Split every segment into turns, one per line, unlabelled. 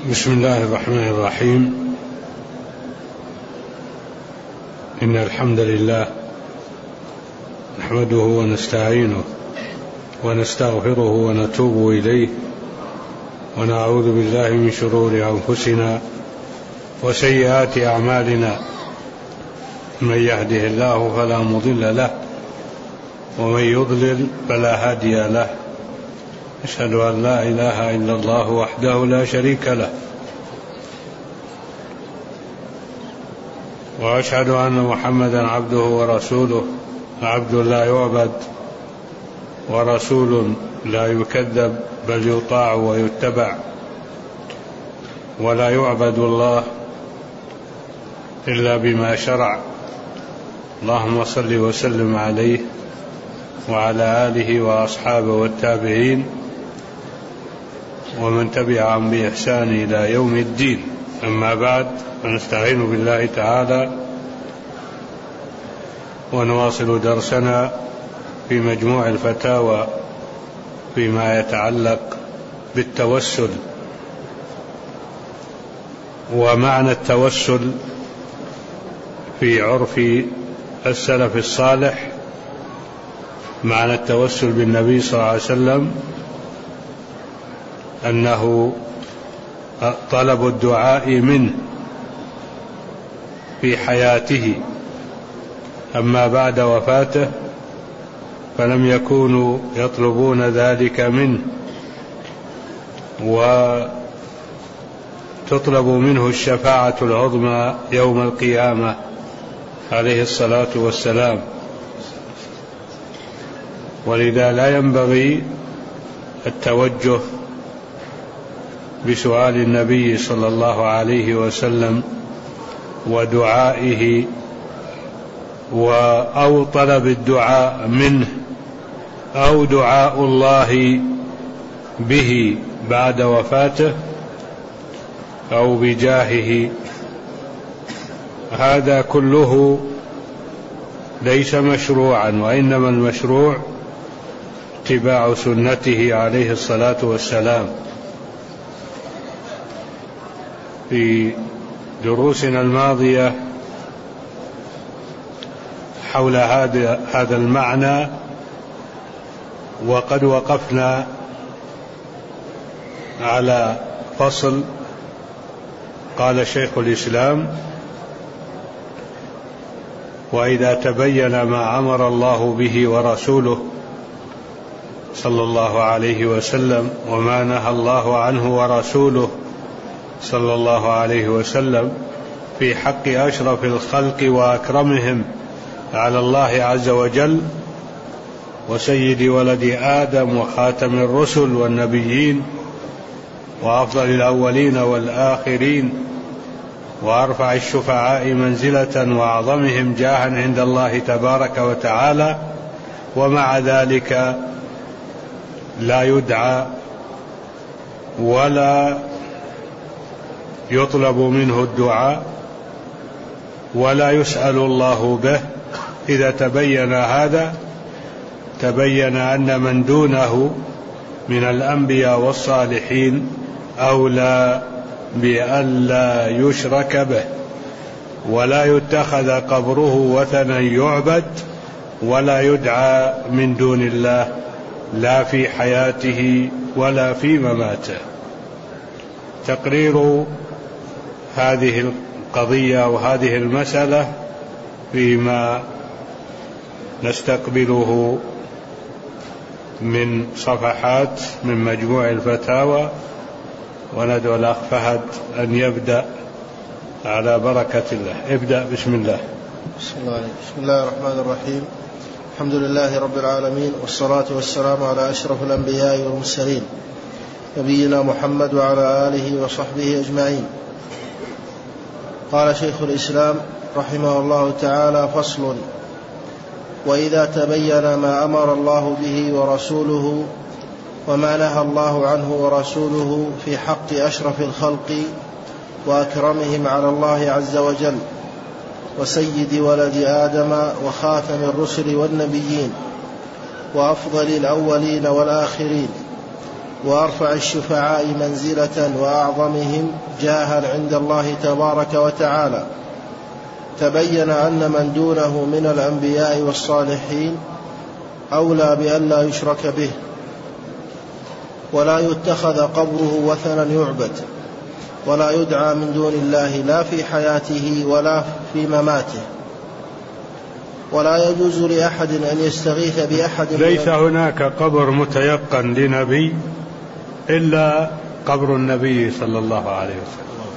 بسم الله الرحمن الرحيم. إن الحمد لله نحمده ونستعينه ونستغفره ونتوب إليه ونعوذ بالله من شرور أنفسنا وسيئات أعمالنا، من يهده الله فلا مضل له ومن يضلل فلا هادي له. أشهد أن لا إله إلا الله وحده لا شريك له، وأشهد أن محمدا عبده ورسوله، عبد لا يعبد ورسول لا يكذب، بل يطاع ويتبع، ولا يعبد الله إلا بما شرع. اللهم صل وسلم عليه وعلى آله وأصحابه والتابعين ومن تبعهم بإحسان إلى يوم الدين. أما بعد، فنستعين بالله تعالى ونواصل درسنا في مجموع الفتاوى فيما يتعلق بالتوسل. ومعنى التوسل في عرف السلف الصالح، معنى التوسل بالنبي صلى الله عليه وسلم أنه طلب الدعاء منه في حياته، أما بعد وفاته فلم يكونوا يطلبون ذلك منه، وتطلب منه الشفاعة العظمى يوم القيامة عليه الصلاة والسلام. ولذا لا ينبغي التوجه بسؤال النبي صلى الله عليه وسلم ودعائه أو طلب الدعاء منه أو دعاء الله به بعد وفاته أو بجاهه. هذا كله ليس مشروعا، وإنما المشروع اتباع سنته عليه الصلاة والسلام. في دروسنا الماضية حول هذا المعنى، وقد وقفنا على فصل قال شيخ الإسلام: وإذا تبين ما أمر الله به ورسوله صلى الله عليه وسلم وما نهى الله عنه ورسوله صلى الله عليه وسلم في حق أشرف الخلق وأكرمهم على الله عز وجل وسيد ولد آدم وخاتم الرسل والنبيين وأفضل الأولين والآخرين وأرفع الشفعاء منزلة وأعظمهم جاها عند الله تبارك وتعالى، ومع ذلك لا يدعى ولا يطلب منه الدعاء ولا يسأل الله به. إذا تبين هذا، تبين أن من دونه من الأنبياء والصالحين أولى بألا يشرك به، ولا يتخذ قبره وثنا يعبد، ولا يدعى من دون الله لا في حياته ولا في مماته. تقرير هذه القضية وهذه المسألة فيما نستقبله من صفحات من مجموع الفتاوى، وندعو الأخ فهد أن يبدأ على بركة الله. ابدأ. بسم الله.
بسم الله الرحمن الرحيم. الحمد لله رب العالمين، والصلاة والسلام على أشرف الأنبياء والمرسلين نبينا محمد وعلى آله وصحبه أجمعين. قال شيخ الإسلام رحمه الله تعالى: فصل: وإذا تبين ما أمر الله به ورسوله وما نهى الله عنه ورسوله في حق أشرف الخلق وأكرمهم على الله عز وجل وسيد ولد آدم وخاتم الرسل والنبيين وأفضل الأولين والآخرين وأرفع الشفعاء منزلة وأعظمهم جاها عند الله تبارك وتعالى، تبين أن من دونه من الأنبياء والصالحين أولى بأن لا يشرك به، ولا يتخذ قبره وثنا يعبد، ولا يدعى من دون الله لا في حياته ولا في مماته. ولا يجوز لأحد أن يستغيث بأحد.
ليس هناك قبر متيقن لنبي إلا قبر النبي صلى الله عليه وسلم،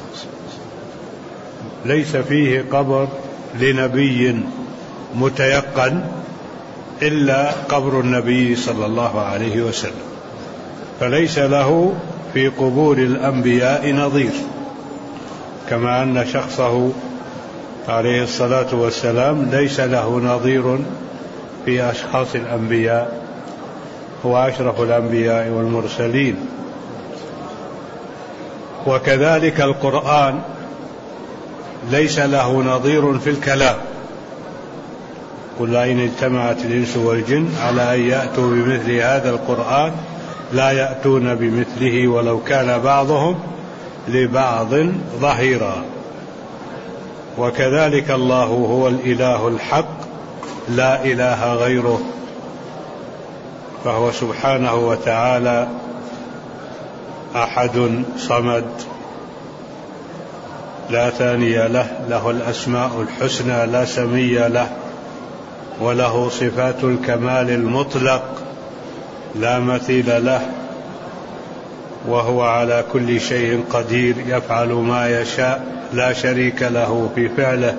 ليس فيه قبر لنبي متيقن إلا قبر النبي صلى الله عليه وسلم، فليس له في قبور الأنبياء نظير، كما أن شخصه عليه الصلاة والسلام ليس له نظير في أشخاص الأنبياء، هو أشرف الأنبياء والمرسلين. وكذلك القرآن ليس له نظير في الكلام، قل إن اجتمعت الإنس والجن على أن يأتوا بمثل هذا القرآن لا يأتون بمثله ولو كان بعضهم لبعض ظهيرا. وكذلك الله هو الإله الحق لا إله غيره، فهو سبحانه وتعالى أحد صمد لا ثاني له، له الأسماء الحسنى لا سمي له، وله صفات الكمال المطلق لا مثيل له، وهو على كل شيء قدير يفعل ما يشاء لا شريك له في فعله.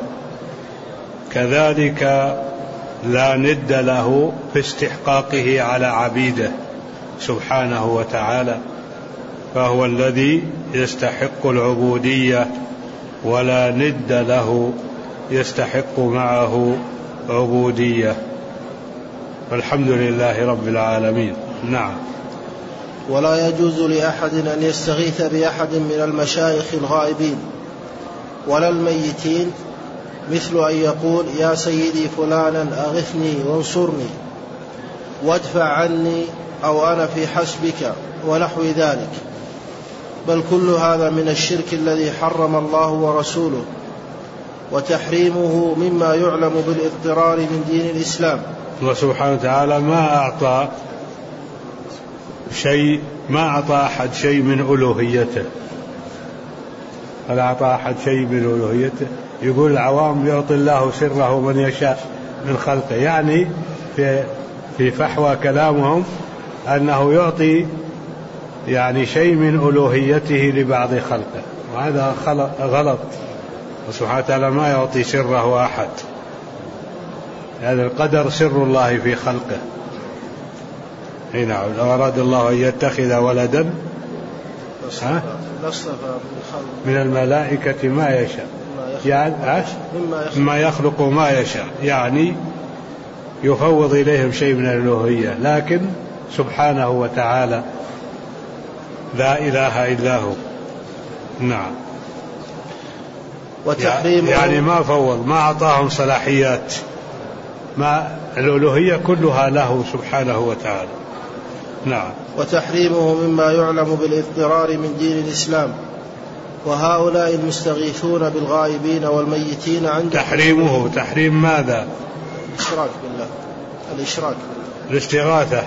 كذلك لا ند له في استحقاقه على عبيده سبحانه وتعالى، فهو الذي يستحق العبودية ولا ند له يستحق معه عبودية، والحمد لله رب العالمين. نعم.
ولا يجوز لأحد أن يستغيث بأحد من المشايخ الغائبين ولا الميتين، مثل أن يقول يا سيدي فلانا أغثني وانصرني وادفع عني أو أنا في حسبك ونحو ذلك، بل كل هذا من الشرك الذي حرم الله ورسوله، وتحريمه مما يعلم بالاضطرار من دين الإسلام.
الله سبحانه وتعالى ما أعطى أحد شيء من ألوهيته، فلا أعطى أحد شيء من ألوهيته. يقول العوام يعطي الله سره من يشاء من خلقه، يعني في فحوى كلامهم أنه يعطي يعني شيء من ألوهيته لبعض خلقه، وهذا غلط. وسبحانه وتعالى ما يعطي سره أحد، هذا القدر سر الله في خلقه. نعم. لو أراد الله أن يتخذ ولدا من الملائكة ما يشاء، يعني ما يخلق ما يشاء، يعني يفوض إليهم شيء من الألوهية، لكن سبحانه وتعالى لا إله إلا هو. نعم. يعني ما فوض، ما أعطاهم صلاحيات، ما الألوهية كلها له سبحانه وتعالى. نعم.
وتحريمه مما يعلم بالاضطرار من دين الإسلام. وهؤلاء المستغيثون بالغائبين والميتين عند
تحريم ماذا؟
الإشراك بالله.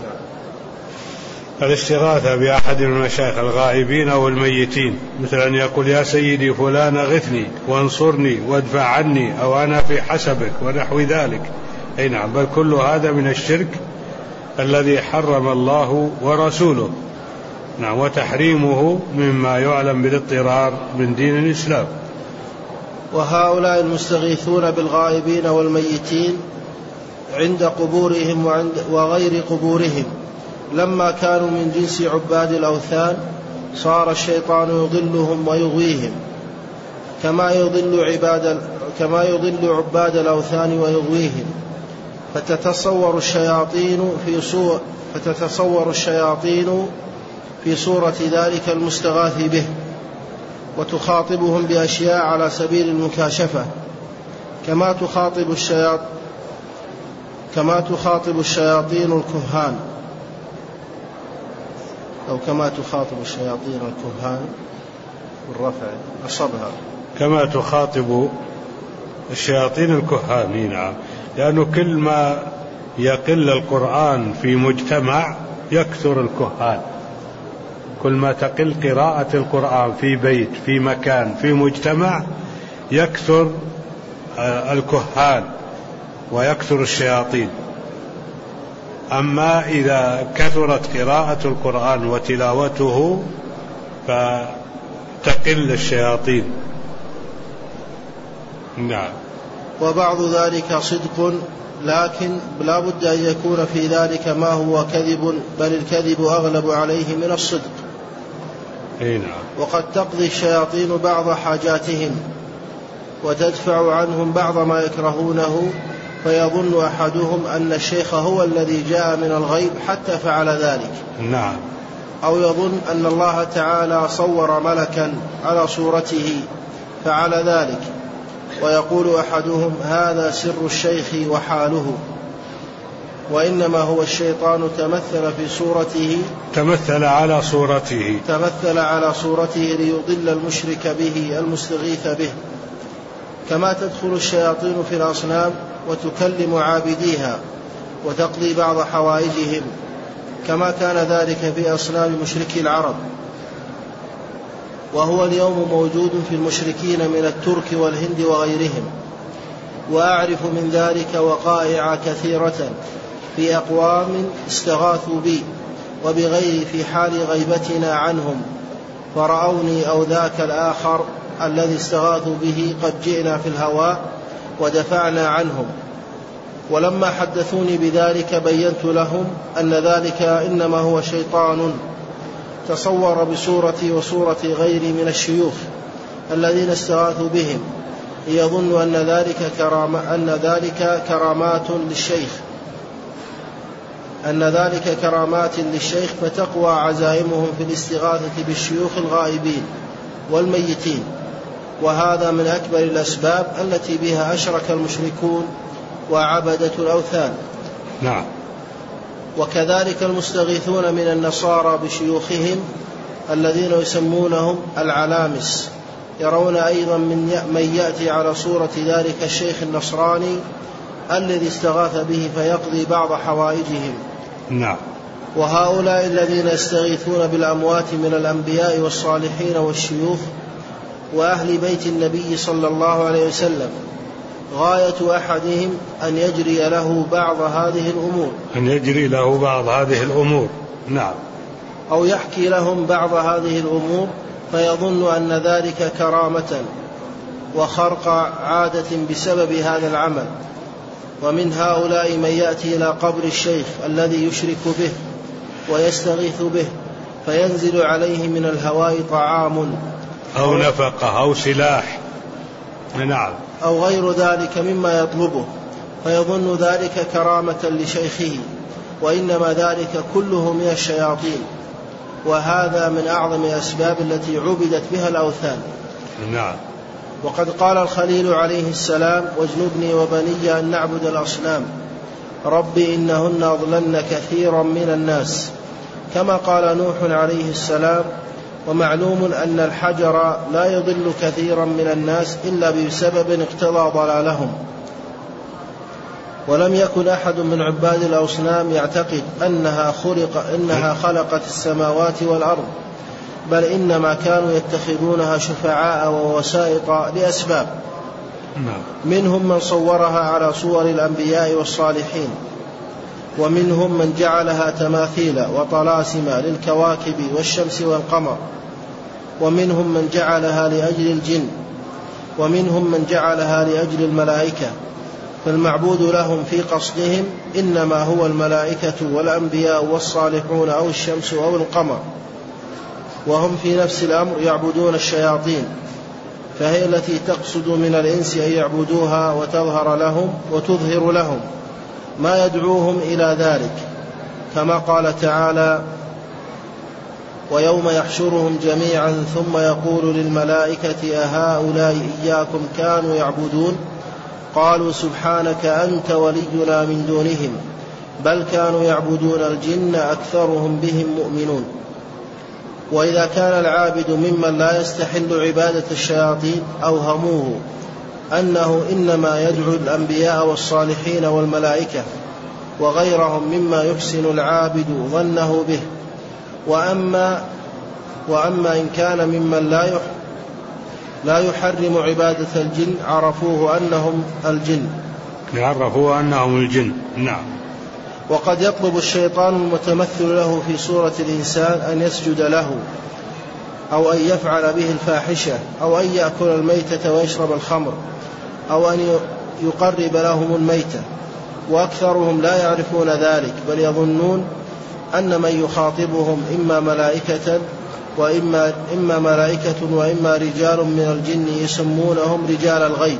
الاستغاثة بأحد من المشايخ الغائبين أو الميتين، مثل أن يقول يا سيدي فلان أغثني وانصرني وادفع عني أو أنا في حسبك ونحو ذلك. أي نعم. بل كل هذا من الشرك الذي حرم الله ورسوله. نعم. وتحريمه مما يعلم بالاضطرار من دين الإسلام.
وهؤلاء المستغيثون بالغائبين والميتين عند قبورهم وغير قبورهم لما كانوا من جنس عباد الأوثان صار الشيطان يضلهم ويغويهم كما يضل عباد الأوثان ويغويهم، فتتصور الشياطين في صورة ذلك المستغاث به، وتخاطبهم بأشياء على سبيل المكاشفة، كما تخاطب الشياطين الكهان. أو كما تخاطب الشياطين الكهان بالرفع نصبها
كما تخاطب الشياطين الكهان. نعم، لأنه كل ما يقل القرآن في مجتمع يكثر الكهان، كل ما تقل قراءة القرآن في بيت في مكان في مجتمع يكثر الكهان ويكثر الشياطين. أما إذا كثرت قراءة القرآن وتلاوته فتقل الشياطين. نعم.
وبعض ذلك صدق، لكن لا بد أن يكون في ذلك ما هو كذب، بل الكذب أغلب عليه من الصدق.
نعم.
وقد تقضي الشياطين بعض حاجاتهم وتدفع عنهم بعض ما يكرهونه، فيظن أحدهم أن الشيخ هو الذي جاء من الغيب حتى فعل ذلك.
نعم.
أو يظن أن الله تعالى صور ملكا على صورته فعل ذلك، ويقول أحدهم هذا سر الشيخ وحاله، وإنما هو الشيطان تمثل في صورته،
تمثل على صورته
ليضل المشرك به المستغيث به. كما تدخل الشياطين في الأصنام وتكلم عابديها وتقضي بعض حوائجهم، كما كان ذلك في أصنام مشركي العرب، وهو اليوم موجود في المشركين من الترك والهند وغيرهم. وأعرف من ذلك وقائع كثيرة في أقوام استغاثوا بي وبغيري في حال غيبتنا عنهم، فرأوني أو ذاك الآخر الذي استغاثوا به قد جئنا في الهواء ودفعنا عنهم. ولما حدثوني بذلك بينت لهم أن ذلك إنما هو شيطان تصور بصورتي وصورة غيري من الشيوخ الذين استغاثوا بهم، يظن أن ذلك كرامات للشيخ، فتقوى عزائمهم في الاستغاثة بالشيوخ الغائبين والميتين. وهذا من أكبر الأسباب التي بها أشرك المشركون وعبدة الأوثان.
نعم.
وكذلك المستغيثون من النصارى بشيوخهم الذين يسمونهم العلامس، يرون أيضا من يأتي على صورة ذلك الشيخ النصراني الذي استغاث به فيقضي بعض حوائجهم.
نعم.
وهؤلاء الذين يستغيثون بالأموات من الأنبياء والصالحين والشيوخ وأهل بيت النبي صلى الله عليه وسلم، غاية أحدهم أن يجري له بعض هذه الأمور،
نعم،
أو يحكي لهم بعض هذه الأمور، فيظن أن ذلك كرامة وخرق عادة بسبب هذا العمل. ومن هؤلاء من يأتي إلى قبر الشيخ الذي يشرك به ويستغيث به، فينزل عليه من الهواء طعام
أو نفقة أو سلاح، نعم،
أو غير ذلك مما يطلبه، فيظن ذلك كرامة لشيخه، وإنما ذلك كله من الشياطين. وهذا من أعظم الأسباب التي عبدت بها الأوثان.
نعم.
وقد قال الخليل عليه السلام واجنبني وبني أن نعبد الأصنام رب إنهن أضللن كثيرا من الناس، كما قال نوح عليه السلام. ومعلوم أن الحجر لا يضل كثيرا من الناس إلا بسبب اقتضى ضلالهم. ولم يكن أحد من عباد الأصنام يعتقد إنها خلقت السماوات والأرض، بل إنما كانوا يتخذونها شفعاء ووسائط لأسباب. منهم من صورها على صور الأنبياء والصالحين، ومنهم من جعلها تماثيل وطلاسم للكواكب والشمس والقمر، ومنهم من جعلها لأجل الجن، ومنهم من جعلها لأجل الملائكة. فالمعبود لهم في قصدهم إنما هو الملائكة والأنبياء والصالحون أو الشمس أو القمر. وهم في نفس الأمر يعبدون الشياطين، فهي التي تقصد من الإنس أن يعبدوها وتظهر لهم ما يدعوهم إلى ذلك، كما قال تعالى ويوم يحشرهم جميعا ثم يقول للملائكة أهؤلاء إياكم كانوا يعبدون قالوا سبحانك أنت ولينا من دونهم بل كانوا يعبدون الجن أكثرهم بهم مؤمنون. وإذا كان العابد ممن لا يستحل عبادة الشياطين أوهموه أنه إنما يدعو الأنبياء والصالحين والملائكة وغيرهم مما يحسن العابد ظنه به. وأما إن كان ممن لا يحرم عبادة الجن عرفوه أنهم الجن.
نعم.
وقد يطلب الشيطان المتمثل له في صورة الإنسان أن يسجد له أو أن يفعل به الفاحشة أو أن يأكل الميتة ويشرب الخمر أو أن يقرب لهم الميتة، وأكثرهم لا يعرفون ذلك، بل يظنون أن من يخاطبهم إما ملائكة وإما رجال من الجن يسمونهم رجال الغيب،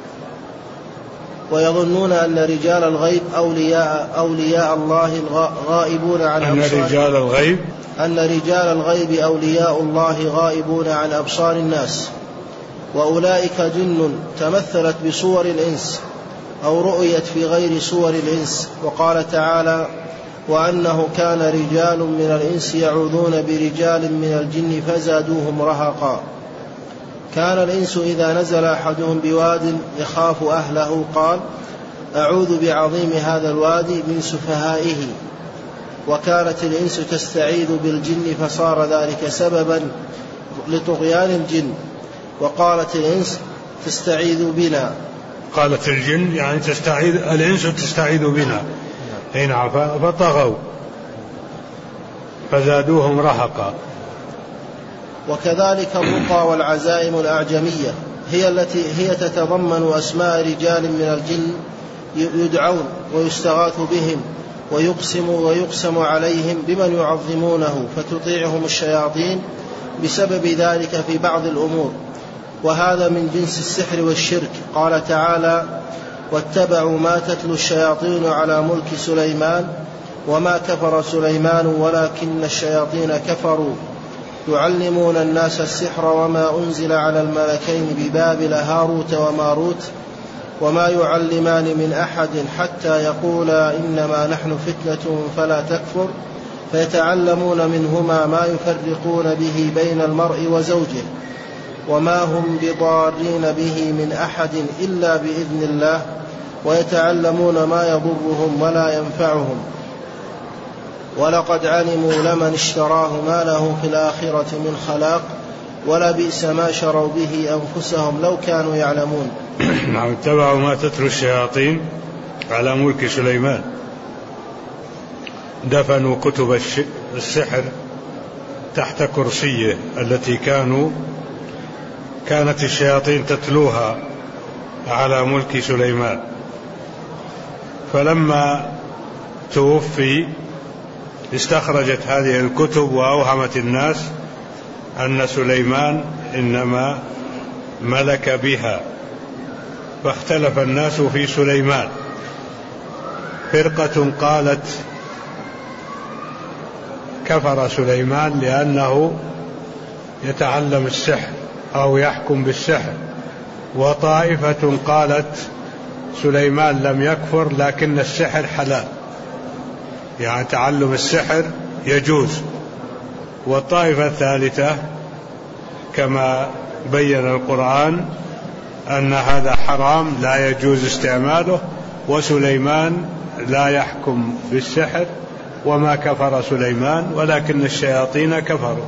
ويظنون أن رجال الغيب أولياء الله غائبون عن أن رجال الغيب أولياء الله غائبون عن أبصار الناس، وأولئك جن تمثلت بصور الإنس أو رؤيت في غير صور الإنس. وقال تعالى: وأنه كان رجال من الإنس يعوذون برجال من الجن فزادوهم رهقا. كان الإنس إذا نزل أحدهم بواد يخاف أهله قال: أعوذ بعظيم هذا الوادي من سفهائه. وكانت الإنس تستعيذ بالجن فصار ذلك سببا لطغيان الجن. وقالت الإنس: تستعيذ بنا.
قالت الجن يعني الإنس تستعيذ بنا. نعم. فطغوا فزادوهم رهقا.
وكذلك الرقى والعزائم الأعجمية هي تتضمن أسماء رجال من الجن يدعون ويستغاث بهم ويقسم عليهم بمن يعظمونه، فتطيعهم الشياطين بسبب ذلك في بعض الأمور، وهذا من جنس السحر والشرك. قال تعالى: واتبعوا ما تتلو الشياطين على ملك سليمان وما كفر سليمان ولكن الشياطين كفروا يعلمون الناس السحر وما أنزل على الملكين ببابل هاروت وماروت وما يعلمان من أحد حتى يقولا إنما نحن فتنة فلا تكفر فيتعلمون منهما ما يفرقون به بين المرء وزوجه وما هم بضارين به من أحد إلا بإذن الله ويتعلمون ما يضرهم ولا ينفعهم ولقد علموا لمن اشتراه ما له في الآخرة من خلاق ولبئس ما شروا به أنفسهم لو كانوا يعلمون.
نعم. اتبعوا ما تتلو الشياطين على ملك سليمان، دفنوا كتب السحر تحت كرسيه التي كانت الشياطين تتلوها على ملك سليمان. فلما توفي استخرجت هذه الكتب وأوهمت الناس أن سليمان إنما ملك بها، فاختلف الناس في سليمان. فرقة قالت كفر سليمان لأنه يتعلم السحر أو يحكم بالسحر، وطائفة قالت سليمان لم يكفر لكن السحر حلال، يعني تعلم السحر يجوز. والطائفة الثالثة كما بين القرآن أن هذا حرام لا يجوز استعماله، وسليمان لا يحكم بالسحر وما كفر سليمان ولكن الشياطين كفروا.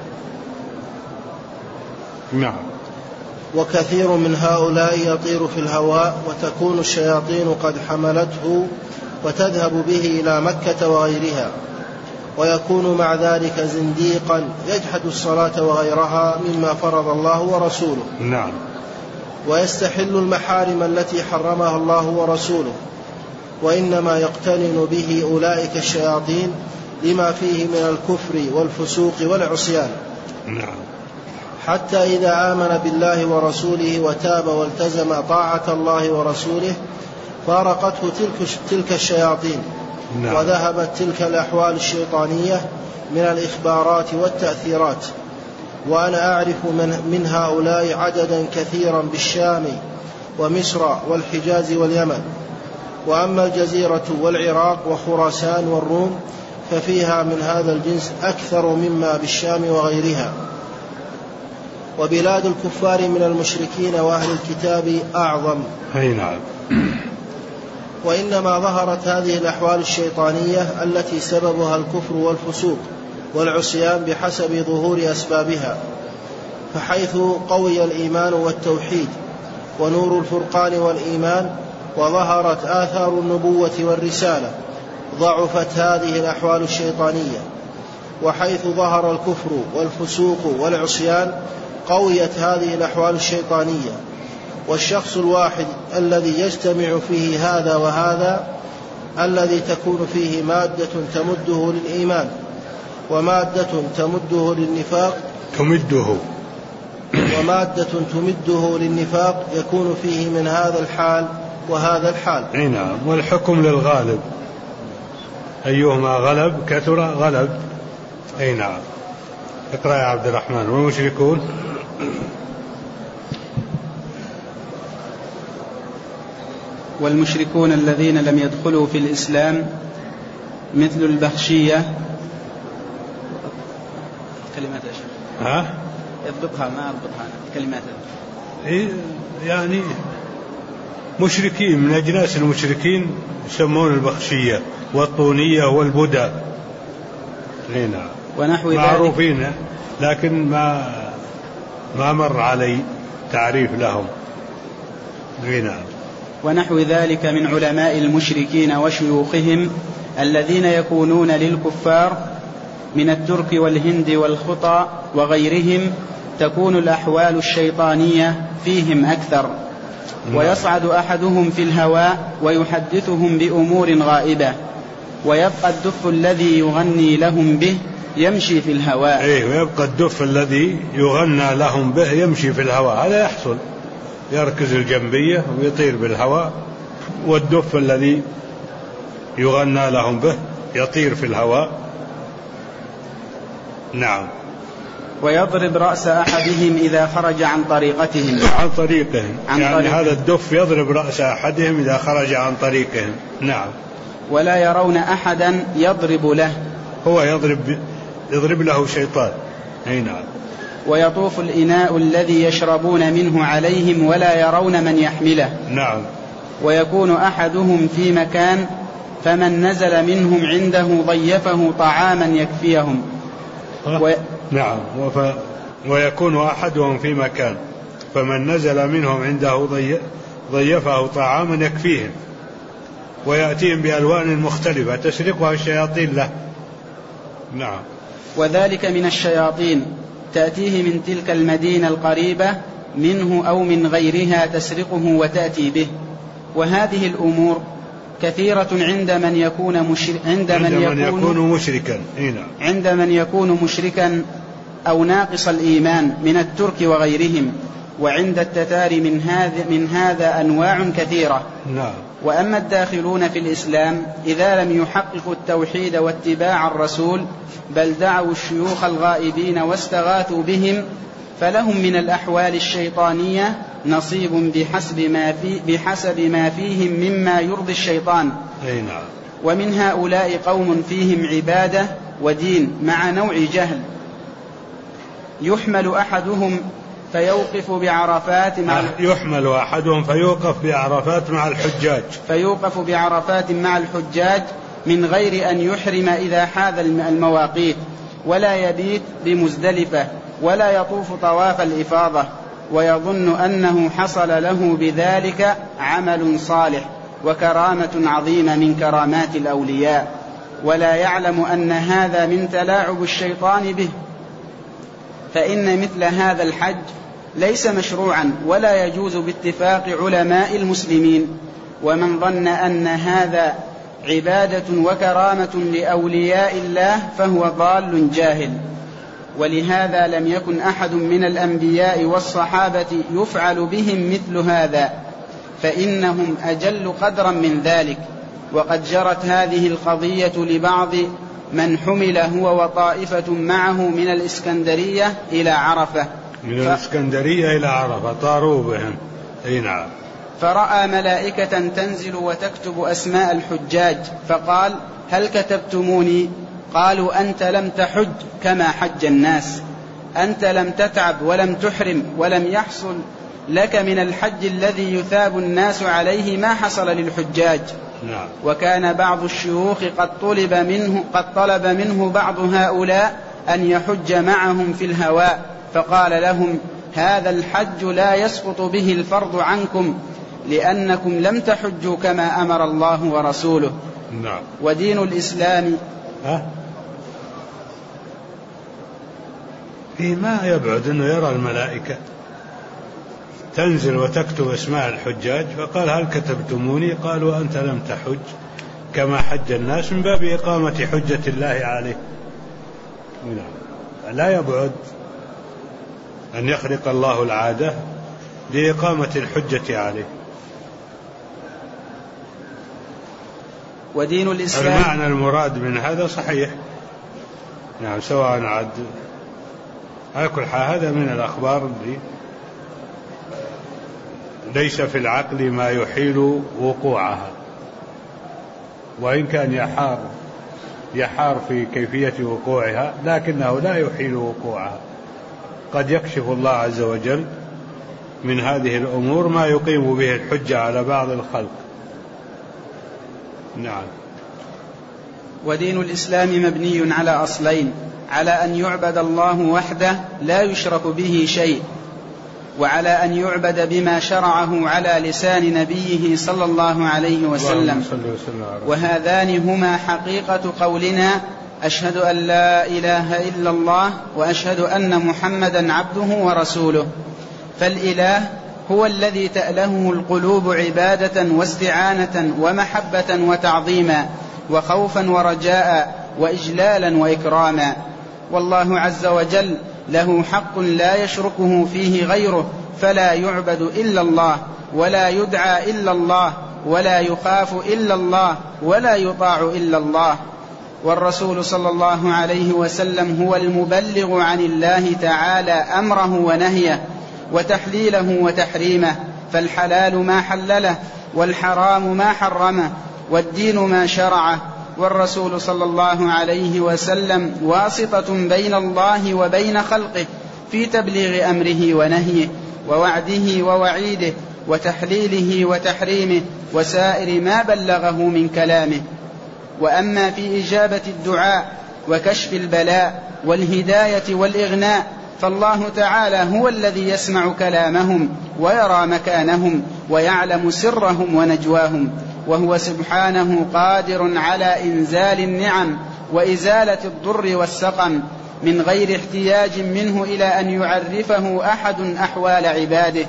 نعم.
وكثير من هؤلاء يطير في الهواء وتكون الشياطين قد حملته وتذهب به إلى مكة وغيرها، ويكون مع ذلك زنديقا يجحد الصلاة وغيرها مما فرض الله ورسوله.
نعم.
ويستحل المحارم التي حرمها الله ورسوله، وإنما يقترن به أولئك الشياطين لما فيه من الكفر والفسوق والعصيان.
نعم.
حتى إذا آمن بالله ورسوله وتاب والتزم طاعة الله ورسوله فارقته تلك الشياطين. نعم. وذهبت تلك الأحوال الشيطانية من الإخبارات والتأثيرات. وأنا أعرف من هؤلاء عددا كثيرا بالشام ومصر والحجاز واليمن. وأما الجزيرة والعراق وخراسان والروم ففيها من هذا الجنس أكثر مما بالشام وغيرها. وبلاد الكفار من المشركين وأهل الكتاب أعظم.
نعم.
وإنما ظهرت هذه الأحوال الشيطانية التي سببها الكفر والفسوق والعصيان بحسب ظهور أسبابها، فحيث قوي الإيمان والتوحيد ونور الفرقان والإيمان وظهرت آثار النبوة والرسالة ضعفت هذه الأحوال الشيطانية، وحيث ظهر الكفر والفسوق والعصيان قويت هذه الأحوال الشيطانية. والشخص الواحد الذي يجتمع فيه هذا وهذا الذي تكون فيه مادة تمده للإيمان ومادة تمده للنفاق ومادة تمده للنفاق يكون فيه من هذا الحال وهذا الحال.
نعم. والحكم للغالب، أيهما غلب كثر غلب. نعم. اقرأ يا عبد الرحمن. والمشركون
والمشركون الذين لم يدخلوا في الإسلام مثل البخشية. كلمات يا شيخ يضبطها ما أضبطها كلمات
يعني مشركين من أجناس المشركين يسمون البخشية والطونية والبدع. نعم.
ونحو
معروفين، لكن ما مر علي تعريف لهم. نعم.
ونحو ذلك من علماء المشركين وشيوخهم الذين يكونون للكفار من الترك والهند والخطى وغيرهم تكون الأحوال الشيطانية فيهم أكثر، ويصعد أحدهم في الهواء ويحدثهم بأمور غائبة، ويبقى الدف الذي يغني لهم به يمشي في الهواء.
ويبقى الدف الذي يغنى لهم به يمشي في الهواء. هذا يحصل، يركز الجنبية ويطير بالهواء، والدف الذي يغنى لهم به يطير في الهواء. نعم.
ويضرب رأس أحدهم إذا خرج عن طريقتهم.
يعني هذا الدف يضرب رأس أحدهم إذا خرج عن طريقهم. نعم.
ولا يرون أحدا يضرب له،
هو يضرب له شيطان. نعم.
ويطوف الإناء الذي يشربون منه عليهم ولا يرون من يحمله.
نعم.
ويكون أحدهم في مكان فمن نزل منهم عنده ضيفه طعاما يكفيهم.
نعم. ويكون أحدهم في مكان فمن نزل منهم عنده ضيفه طعاما يكفيهم، ويأتيهم بألوان مختلفة تسرقها الشياطين له. نعم.
وذلك من الشياطين تأتيه من تلك المدينة القريبة منه أو من غيرها تسرقه وتأتي به. وهذه الأمور كثيرة عند من يكون مشركا أو ناقص الإيمان من الترك وغيرهم. وعند التتار من هذا أنواع كثيرة.
نعم.
وأما الداخلون في الإسلام إذا لم يحققوا التوحيد واتباع الرسول بل دعوا الشيوخ الغائبين واستغاثوا بهم فلهم من الأحوال الشيطانية نصيب بحسب ما فيهم مما يرضي الشيطان.
نعم.
ومن هؤلاء قوم فيهم عبادة ودين مع نوع جهل، يحمل أحدهم فيوقف بعرفات مع الحجاج من غير أن يحرم إذا حاذ المواقيت، ولا يبيت بمزدلفة، ولا يطوف طواف الإفاضة، ويظن أنه حصل له بذلك عمل صالح وكرامة عظيمة من كرامات الأولياء، ولا يعلم أن هذا من تلاعب الشيطان به. فإن مثل هذا الحج ليس مشروعا ولا يجوز باتفاق علماء المسلمين. ومن ظن أن هذا عبادة وكرامة لأولياء الله فهو ضال جاهل. ولهذا لم يكن أحد من الأنبياء والصحابة يفعل بهم مثل هذا، فإنهم أجل قدرا من ذلك. وقد جرت هذه القضية لبعض من حمل هو وطائفة معه من الإسكندرية إلى عرفة.
طاروا بهم. نعم.
فرأى ملائكة تنزل وتكتب أسماء الحجاج، فقال: هل كتبتموني؟ قالوا أنت لم تحج كما حج الناس، أنت لم تتعب ولم تحرم ولم يحصل لك من الحج الذي يثاب الناس عليه ما حصل للحجاج.
نعم.
وكان بعض الشيوخ قد طلب منه بعض هؤلاء أن يحج معهم في الهواء، فقال لهم هذا الحج لا يسقط به الفرض عنكم، لأنكم لم تحجوا كما أمر الله ورسوله.
نعم.
ودين الإسلام
ما يبعد أنه يرى الملائكة تنزل وتكتب اسماء الحجاج، فقال هل كتبتموني؟ قالوا أنت لم تحج كما حج الناس، من باب إقامة حجة الله عليه. لا يبعد أن يخرق الله العادة لإقامة الحجة عليه.
ودين الإسلام
المعنى المراد من هذا صحيح، نعم، سواء عاد على كل حال هذا من الأخبار اللي ليس في العقل ما يحيل وقوعها، وإن كان يحار في كيفية وقوعها، لكنه لا يحيل وقوعها. قد يكشف الله عز وجل من هذه الأمور ما يقيم به الحجة على بعض الخلق. نعم.
ودين الإسلام مبني على أصلين: على أن يعبد الله وحده لا يشرك به شيء، وعلى أن يعبد بما شرعه على لسان نبيه صلى الله عليه وسلم. وهذان هما حقيقة قولنا أشهد أن لا إله إلا الله وأشهد أن محمدا عبده ورسوله. فالإله هو الذي تألهه القلوب عبادة واستعانة ومحبة وتعظيما وخوفا ورجاء وإجلالا وإكراما. والله عز وجل له حق لا يشركه فيه غيره، فلا يعبد إلا الله، ولا يدعى إلا الله، ولا يخاف إلا الله، ولا يطاع إلا الله. والرسول صلى الله عليه وسلم هو المبلغ عن الله تعالى أمره ونهيه وتحليله وتحريمه، فالحلال ما حلله والحرام ما حرمه والدين ما شرعه. والرسول صلى الله عليه وسلم واسطة بين الله وبين خلقه في تبليغ أمره ونهيه ووعده ووعيده وتحليله وتحريمه وسائر ما بلغه من كلامه. وأما في إجابة الدعاء وكشف البلاء والهداية والإغناء فالله تعالى هو الذي يسمع كلامهم ويرى مكانهم ويعلم سرهم ونجواهم، وهو سبحانه قادر على إنزال النعم وإزالة الضر والسقم من غير احتياج منه إلى أن يعرفه أحد أحوال عباده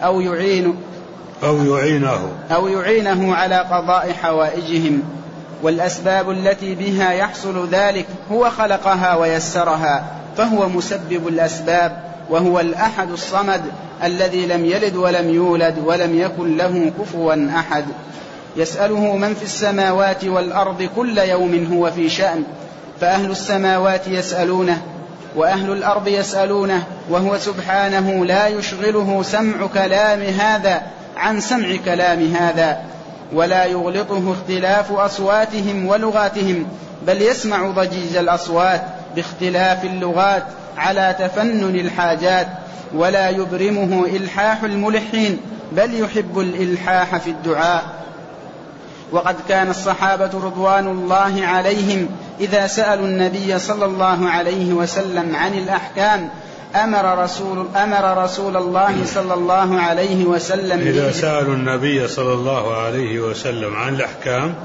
أو يعينه على قضاء حوائجهم. والأسباب التي بها يحصل ذلك هو خلقها ويسرها، فهو مسبب الأسباب، وهو الأحد الصمد الذي لم يلد ولم يولد ولم يكن له كفوا أحد. يسأله من في السماوات والأرض كل يوم هو في شأن، فأهل السماوات يسألونه وأهل الأرض يسألونه، وهو سبحانه لا يشغله سمع كلام هذا عن سمع كلام هذا، ولا يغلطه اختلاف أصواتهم ولغاتهم، بل يسمع ضجيج الأصوات باختلاف اللغات على تفنن الحاجات، ولا يبرمه إلحاح الملحين، بل يحب الإلحاح في الدعاء. وقد كان الصحابة رضوان الله عليهم إذا سألوا النبي صلى الله عليه وسلم عن الأحكام أمر رسول الله صلى الله عليه وسلم
إذا سألوا النبي صلى الله عليه وسلم عن الأحكام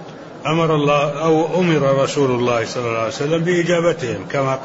أمر رسول الله صلى الله عليه وسلم بإجابتهم،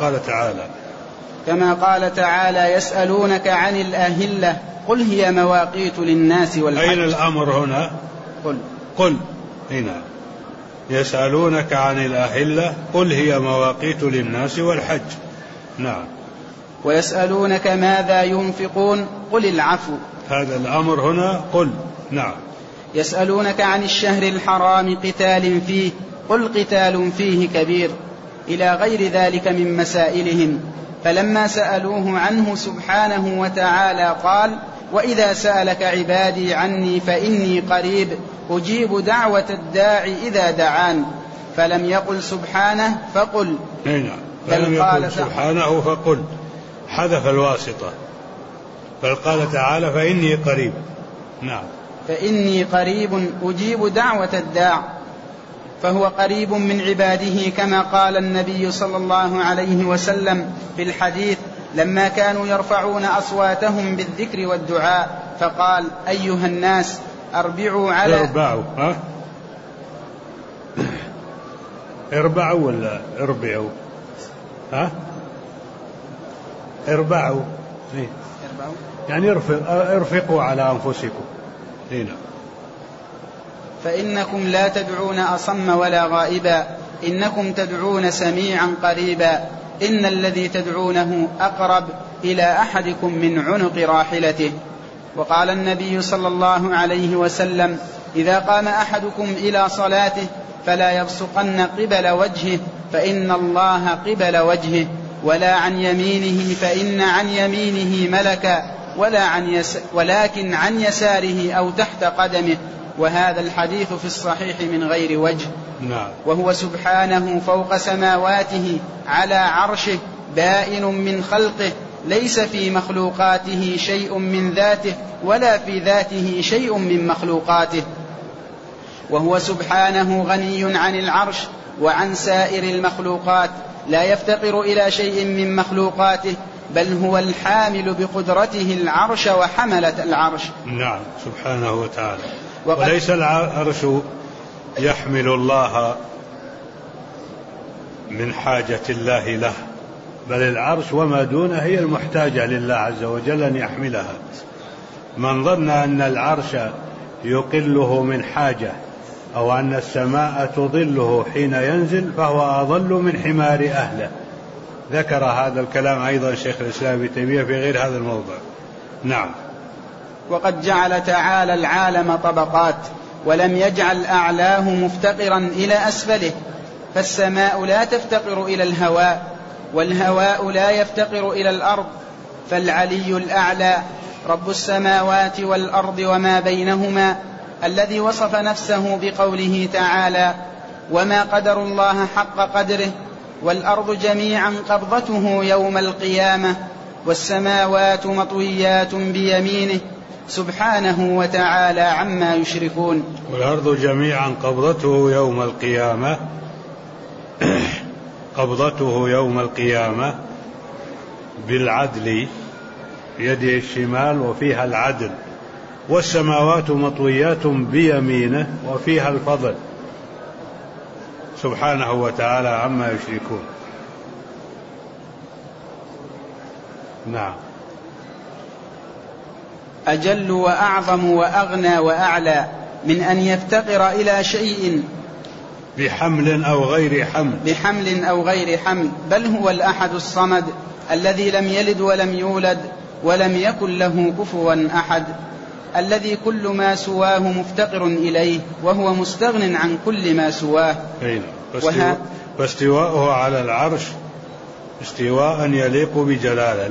كما قال تعالى يسألونك عن الأهلة قل هي مواقيت للناس والحج. أين الأمر هنا؟ قل هنا يسألونك عن الأهلة قل هي مواقيت للناس والحج. نعم.
ويسألونك ماذا ينفقون قل العفو.
هذا الأمر هنا قل. نعم.
يسألونك عن الشهر الحرام قتال فيه قل قتال فيه كبير، إلى غير ذلك من مسائلهم. فلما سألوه عنه سبحانه وتعالى قال وإذا سألك عبادي عني فإني قريب أجيب دعوة الداع إذا دعان. فلم يقل سبحانه فقل.
نعم، فلم يقل سبحانه فقل، حذف الواسطة، بل قال تعالى فإني قريب. نعم،
فإني قريب أجيب دعوة الداع، فهو قريب من عباده، كما قال النبي صلى الله عليه وسلم في الحديث لما كانوا يرفعون أصواتهم بالذكر والدعاء فقال أيها الناس أربعوا على
اربعوا ولا اربعوا؟ اربعوا يعني ارفقوا على أنفسكم. هنا
فإنكم لا تدعون أصم ولا غائبا، إنكم تدعون سميعا قريبا، إن الذي تدعونه أقرب إلى أحدكم من عنق راحلته. وقال النبي صلى الله عليه وسلم إذا قام أحدكم إلى صلاته فلا يبصقن قبل وجهه فإن الله قبل وجهه، ولا عن يمينه فإن عن يمينه ملكا، ولكن عن يساره أو تحت قدمه. وهذا الحديث في الصحيح من غير وجه. وهو سبحانه فوق سماواته على عرشه بائن من خلقه، ليس في مخلوقاته شيء من ذاته ولا في ذاته شيء من مخلوقاته. وهو سبحانه غني عن العرش وعن سائر المخلوقات، لا يفتقر إلى شيء من مخلوقاته، بل هو الحامل بقدرته العرش وحملة العرش.
نعم، سبحانه وتعالى. وليس العرش يحمل الله من حاجة الله له، بل العرش وما دونه هي المحتاجة لله عز وجل أن يحملها. من ظن أن العرش يقله من حاجة أو أن السماء تظله حين ينزل فهو أضل من حمار أهله. ذكر هذا الكلام أيضا شيخ الإسلام ابن تيمية في غير هذا الموضع. نعم.
وقد جعل تعالى العالم طبقات، ولم يجعل أعلاه مفتقرا إلى أسفله، فالسماء لا تفتقر إلى الهواء، والهواء لا يفتقر إلى الأرض، فالعلي الأعلى رب السماوات والأرض وما بينهما، الذي وصف نفسه بقوله تعالى وما قدر الله حق قدره، والأرض جميعا قبضته يوم القيامة، والسماوات مطويات بيمينه سبحانه وتعالى عما يشركون.
والأرض جميعا قبضته يوم القيامة، قبضته يوم القيامة بالعدل، بيده الشمال وفيها العدل، والسماوات مطويات بيمينه وفيها الفضل سبحانه وتعالى عما يشركون. نعم.
أجل وأعظم وأغنى وأعلى من أن يفتقر إلى شيء
بحمل أو غير حمل،
بحمل أو غير حمل، بل هو الأحد الصمد الذي لم يلد ولم يولد ولم يكن له كفوا أحد، الذي كل ما سواه مفتقر إليه، وهو مستغن عن كل ما سواه.
فاستواءه على العرش استواء يليق بجلاله،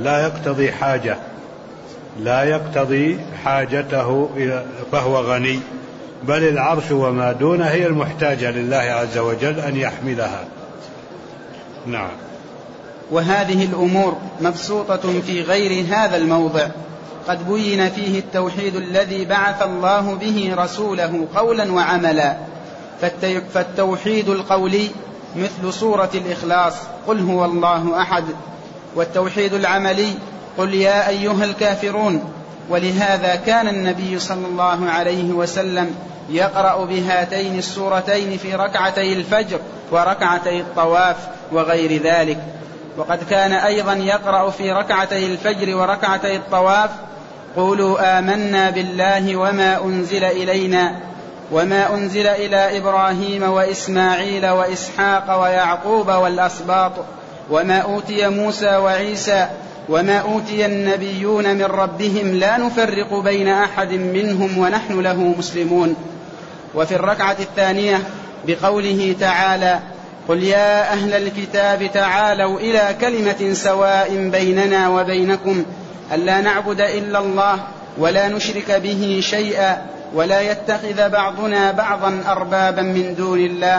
لا يقتضي حاجته فهو غني، بل العرش وما دونه هي المحتاجة لله عز وجل أن يحملها. نعم.
وهذه الأمور مبسوطة في غير هذا الموضع، قد بين فيه التوحيد الذي بعث الله به رسوله قولا وعملا. فالتوحيد القولي مثل سورة الإخلاص قل هو الله أحد، والتوحيد العملي قل يا أيها الكافرون. ولهذا كان النبي صلى الله عليه وسلم يقرأ بهاتين السورتين في ركعتي الفجر وركعتي الطواف وغير ذلك. وقد كان أيضا يقرأ في ركعتي الفجر وركعتي الطواف قولوا آمنا بالله وما أنزل إلينا وما أنزل إلى إبراهيم وإسماعيل وإسحاق ويعقوب والأسباط وما أوتي موسى وعيسى وما أوتي النبيون من ربهم لا نفرق بين أحد منهم ونحن له مسلمون. وفي الركعة الثانية بقوله تعالى قل يا أهل الكتاب تعالوا إلى كلمة سواء بيننا وبينكم ألا نعبد إلا الله ولا نشرك به شيئا ولا يتخذ بعضنا بعضا أربابا من دون الله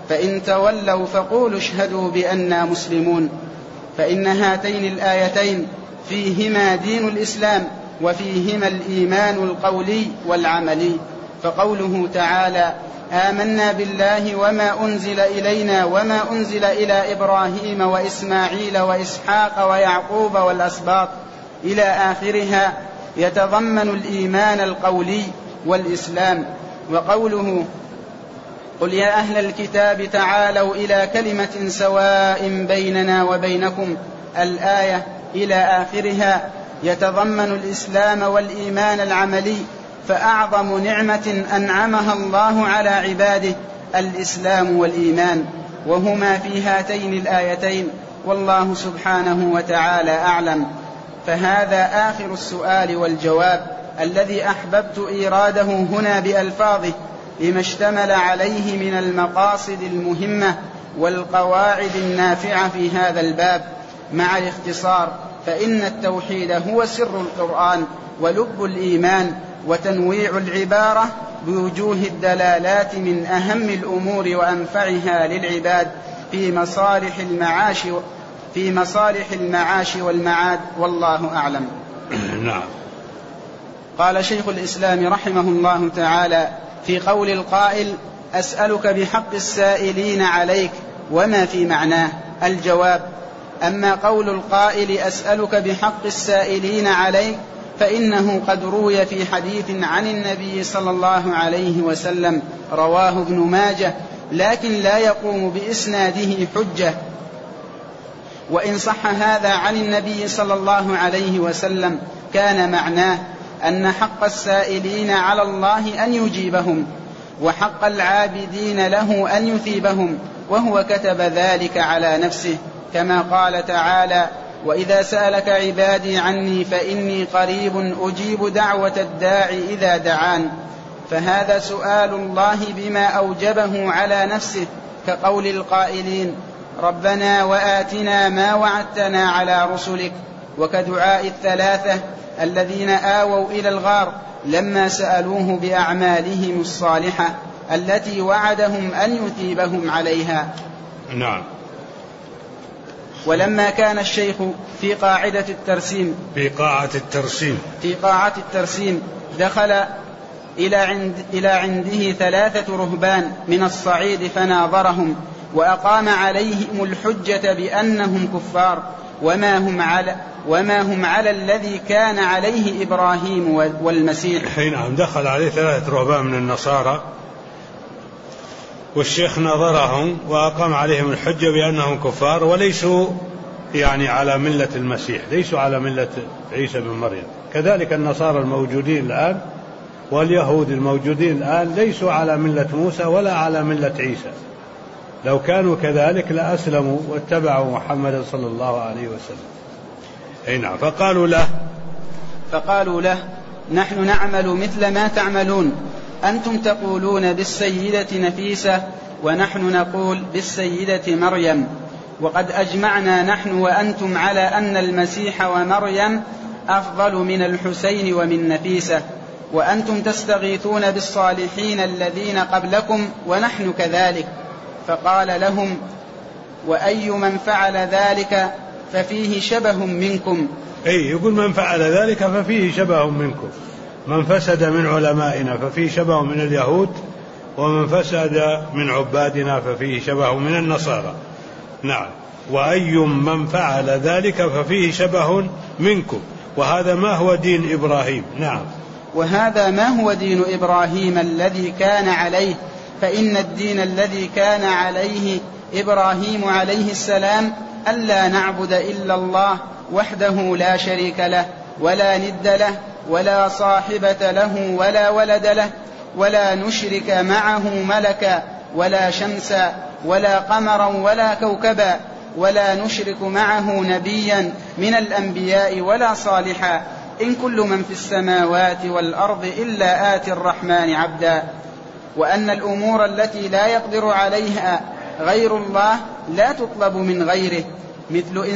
فإن تولوا فقولوا اشهدوا بأننا مسلمون. فإن هاتين الآيتين فيهما دين الإسلام وفيهما الإيمان القولي والعملي. فقوله تعالى: آمنا بالله وما أنزل إلينا وما أنزل إلى إبراهيم وإسماعيل وإسحاق ويعقوب والأسباط إلى آخرها يتضمن الإيمان القولي والإسلام. وقوله: قل يا أهل الكتاب تعالوا إلى كلمة سواء بيننا وبينكم الآية إلى آخرها يتضمن الإسلام والإيمان العملي. فأعظم نعمة أنعمها الله على عباده الإسلام والإيمان، وهما في هاتين الآيتين، والله سبحانه وتعالى أعلم. فهذا آخر السؤال والجواب الذي أحببت إيراده هنا بألفاظه لما اشتمل عليه من المقاصد المهمة والقواعد النافعة في هذا الباب مع الاختصار. فإن التوحيد هو سر القرآن ولب الإيمان، وتنويع العبارة بوجوه الدلالات من أهم الأمور وأنفعها للعباد في مصالح المعاش والمعاد، والله أعلم.
نعم.
قال شيخ الإسلام رحمه الله تعالى في قول القائل: أسألك بحق السائلين عليك، وما في معناه؟ الجواب: أما قول القائل أسألك بحق السائلين عليك فإنه قد روي في حديث عن النبي صلى الله عليه وسلم رواه ابن ماجه، لكن لا يقوم بإسناده حجة. وإن صح هذا عن النبي صلى الله عليه وسلم كان معناه أن حق السائلين على الله أن يجيبهم، وحق العابدين له أن يثيبهم، وهو كتب ذلك على نفسه، كما قال تعالى: وإذا سألك عبادي عني فإني قريب أجيب دعوة الداع إذا دعان. فهذا سؤال الله بما أوجبه على نفسه، كقول القائلين: ربنا وآتنا ما وعدتنا على رسلك، وكدعاء الثلاثة الذين آووا إلى الغار لما سألوه بأعمالهم الصالحة التي وعدهم أن يثيبهم عليها.
نعم.
ولما كان الشيخ في قاعة الترسيم دخل إلى عنده 3 رهبان من الصعيد فناظرهم، وأقام عليهم الحجة بأنهم كفار، وما هم على الذي كان عليه إبراهيم والمسيح.
نعم. دخل عليه 3 رهبان من النصارى، والشيخ نظرهم وأقام عليهم الحجة بأنهم كفار وليسوا على ملة المسيح، ليسوا على ملة عيسى بن مريم. كذلك النصارى الموجودين الآن واليهود الموجودين الآن ليسوا على ملة موسى ولا على ملة عيسى. لو كانوا كذلك لأسلموا واتبعوا محمد صلى الله عليه وسلم. نعم. فقالوا له:
نحن نعمل مثل ما تعملون، أنتم تقولون بالسيدة نفيسة ونحن نقول بالسيدة مريم، وقد أجمعنا نحن وأنتم على أن المسيح ومريم أفضل من الحسين ومن نفيسة، وأنتم تستغيثون بالصالحين الذين قبلكم ونحن كذلك. فقال لهم: وأي من فعل ذلك ففيه شبه منكم.
يقول من فعل ذلك ففيه شبه منكم، من فسد من علمائنا ففيه شبه من اليهود، ومن فسد من عبادنا ففيه شبه من النصارى. نعم. وأي من فعل ذلك ففيه شبه منكم، وهذا ما هو دين إبراهيم. نعم.
وهذا ما هو دين إبراهيم الذي كان عليه، فإن الدين الذي كان عليه إبراهيم عليه السلام ألا نعبد إلا الله وحده لا شريك له، ولا ند له، ولا صاحبة له، ولا ولد له، ولا نشرك معه ملكا ولا شمسا ولا قمرا ولا كوكبا، ولا نشرك معه نبيا من الأنبياء ولا صالحا، إن كل من في السماوات والأرض إلا آتي الرحمن عبدا. وأن الأمور التي لا يقدر عليها غير الله لا تطلب من غيره، مثل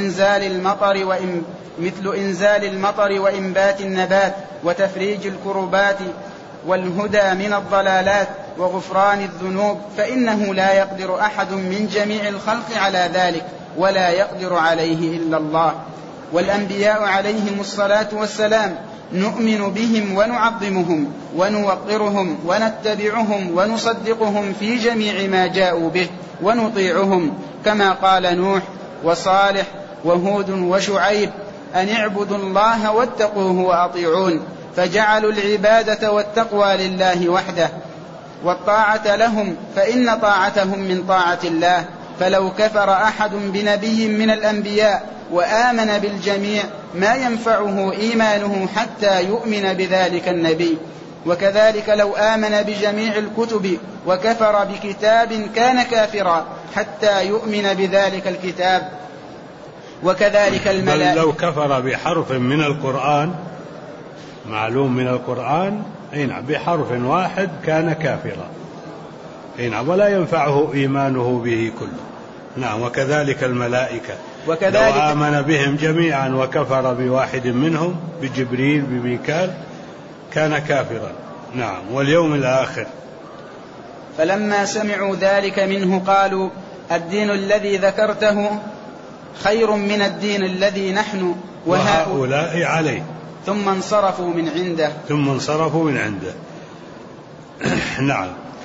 إنزال المطر وإنبات النبات وتفريج الكربات والهدى من الضلالات وغفران الذنوب، فإنه لا يقدر أحد من جميع الخلق على ذلك، ولا يقدر عليه إلا الله. والأنبياء عليهم الصلاة والسلام نؤمن بهم ونعظمهم ونوقرهم ونتبعهم ونصدقهم في جميع ما جاءوا به ونطيعهم، كما قال نوح وصالح وهود وشعيب: أن اعبدوا الله واتقوه وأطيعون، فجعلوا العبادة والتقوى لله وحده والطاعة لهم، فإن طاعتهم من طاعة الله. فلو كفر أحد بنبي من الأنبياء وآمن بالجميع ما ينفعه إيمانه حتى يؤمن بذلك النبي. وكذلك لو آمن بجميع الكتب وكفر بكتاب كان كافرا حتى يؤمن بذلك الكتاب. وكذلك الملائكة.
بل لو كفر بحرف من القرآن، معلوم من القرآن، بحرف واحد كان كافرا، ولا ينفعه إيمانه به كله. نعم. وكذلك الملائكة، لو آمن بهم جميعا وكفر بواحد منهم، بجبريل بميكال، كان كافرا. نعم. واليوم الآخر.
فلما سمعوا ذلك منه قالوا: الدين الذي ذكرته خير من الدين الذي نحن
وهؤلاء عليه.
ثم انصرفوا من عنده.
نعم.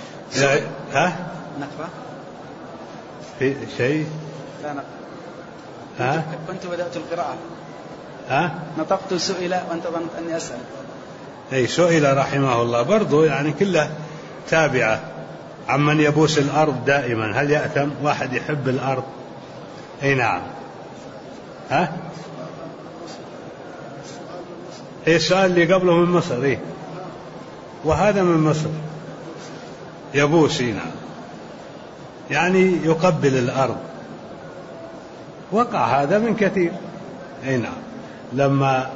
نقرأ
في شيء؟
لا نقرأ. كنت بدأت القراءة. نطقت سئل وأنت ظننت أني أسأل.
سئل رحمه الله برضو، كله تابعة عمن يبوس الأرض دائما. هل يأثم واحد يحب الأرض؟ نعم. السؤال اللي قبله من مصر. وهذا من مصر يبوس. نعم. يقبل الأرض. وقع هذا من كثير. نعم. لما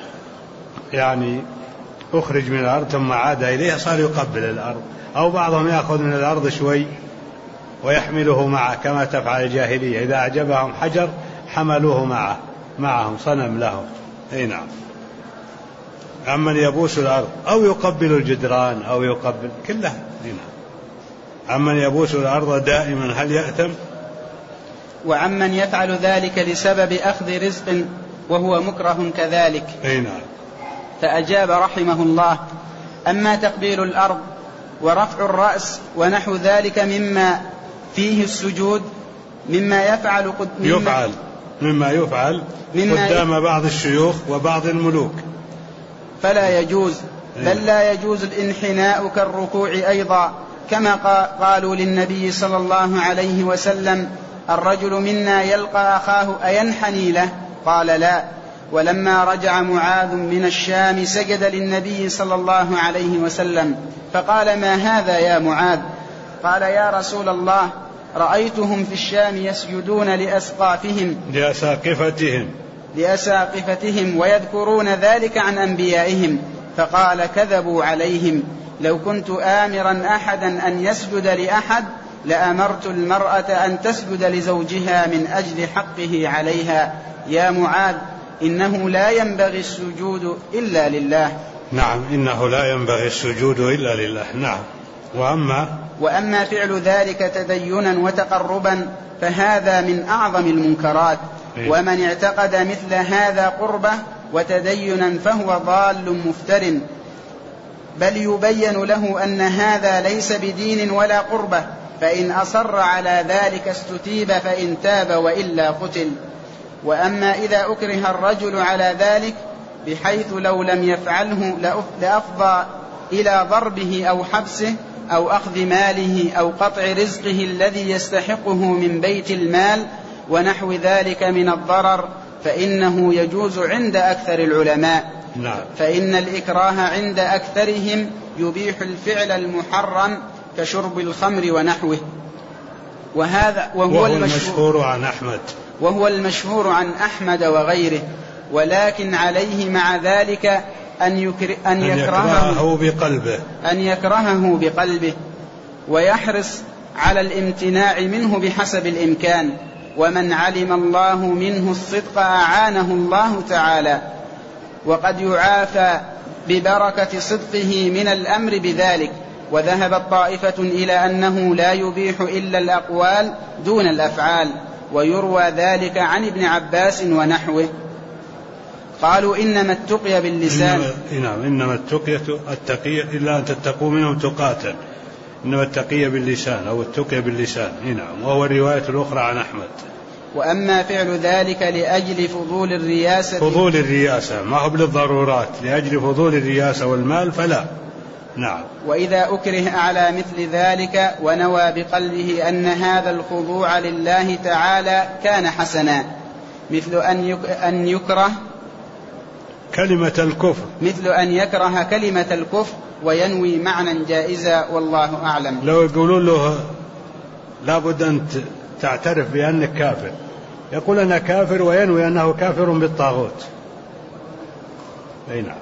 أخرج من الأرض ثم عاد إليها صار يقبل الأرض. أو بعضهم يأخذ من الأرض شوي ويحمله معه، كما تفعل الجاهلية، إذا أعجبهم حجر حملوه معهم صنم لهم. نعم. عمن يبوس الأرض أو يقبل الجدران أو يقبل كلها. نعم. عمن يبوس الأرض دائما هل يأثم؟
وعمن يفعل ذلك لسبب أخذ رزق وهو مكره كذلك.
نعم.
فأجاب رحمه الله: أما تقبيل الأرض ورفع الرأس ونحو ذلك مما فيه السجود مما يفعل
قدام بعض الشيوخ وبعض الملوك،
فلا يجوز، بل لا يجوز الانحناء كالركوع أيضا، كما قالوا للنبي صلى الله عليه وسلم: الرجل منا يلقى أخاه أينحني له؟ قال: لا. ولما رجع معاذ من الشام سجد للنبي صلى الله عليه وسلم، فقال: ما هذا يا معاذ؟ قال: يا رسول الله، رأيتهم في الشام يسجدون لأساقفتهم ويذكرون ذلك عن أنبيائهم. فقال: كذبوا عليهم، لو كنت آمرا أحدا أن يسجد لأحد لأمرت المرأة أن تسجد لزوجها من أجل حقه عليها. يا معاذ، إنه لا ينبغي السجود إلا لله.
نعم. إنه لا ينبغي السجود إلا لله. نعم.
وأما فعل ذلك تدينا وتقربا فهذا من أعظم المنكرات. ومن اعتقد مثل هذا قربة وتدينا فهو ضال مفتر، بل يبين له أن هذا ليس بدين ولا قربة، فإن أصر على ذلك استتيب، فإن تاب وإلا قتل. وأما إذا أكره الرجل على ذلك بحيث لو لم يفعله لأفضى إلى ضربه أو حبسه أو أخذ ماله أو قطع رزقه الذي يستحقه من بيت المال ونحو ذلك من الضرر، فإنه يجوز عند أكثر العلماء.
نعم.
فإن الإكراه عند أكثرهم يبيح الفعل المحرم كشرب الخمر ونحوه. وهو المشهور عن أحمد وغيره، ولكن عليه مع ذلك أن يكرهه بقلبه ويحرص على الامتناع منه بحسب الإمكان. ومن علم الله منه الصدق أعانه الله تعالى، وقد يعافى ببركة صدقه من الأمر بذلك، وذهبت طائفة إلى أنه لا يبيح إلا الأقوال دون الأفعال، ويروى ذلك عن ابن عباس ونحوه. قالوا إنما التقي باللسان.
إنما التقية إلا أن تتقوا منهم تقاتا، إنما التقية باللسان أو التقية باللسان. نعم، وهو الرواية الأخرى عن أحمد.
وأما فعل ذلك لأجل فضول الرياسة
ما هو بالضرورات، لأجل فضول الرياسة والمال فلا. نعم.
وإذا أكره على مثل ذلك ونوى بقلبه أن هذا الخضوع لله تعالى كان حسنا، مثل أن يكره كلمة الكفر وينوي معنى جائزا، والله أعلم.
لو يقولون له لابد أن تعترف بأنك كافر، يقول أنا كافر وينوي أنه كافر بالطاغوت. أي نعم،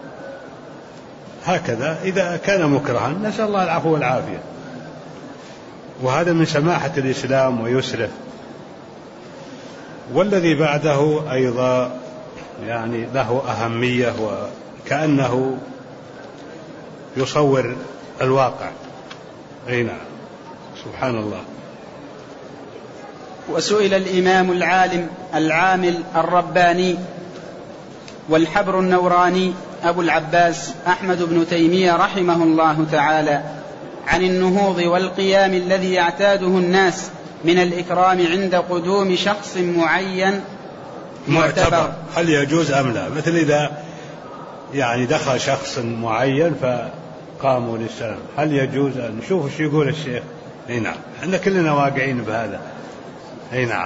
هكذا إذا كان مكرها، نسأل الله العفو والعافية. وهذا من سماحة الإسلام ويسره. والذي بعده أيضا يعني له أهمية، وكأنه يصور الواقع. أي نعم، سبحان الله.
وسئل الإمام العالم العامل الرباني والحبر النوراني أبو العباس أحمد بن تيمية رحمه الله تعالى عن النهوض والقيام الذي يعتاده الناس من الإكرام عند قدوم شخص معين معتبر،
هل يجوز أم لا؟ مثل إذا يعني دخل شخص معين فقاموا للسلام، هل يجوز أن نشوف ايش يقول الشيخ؟ اي نعم، احنا كلنا واقعين بهذا. اي نعم.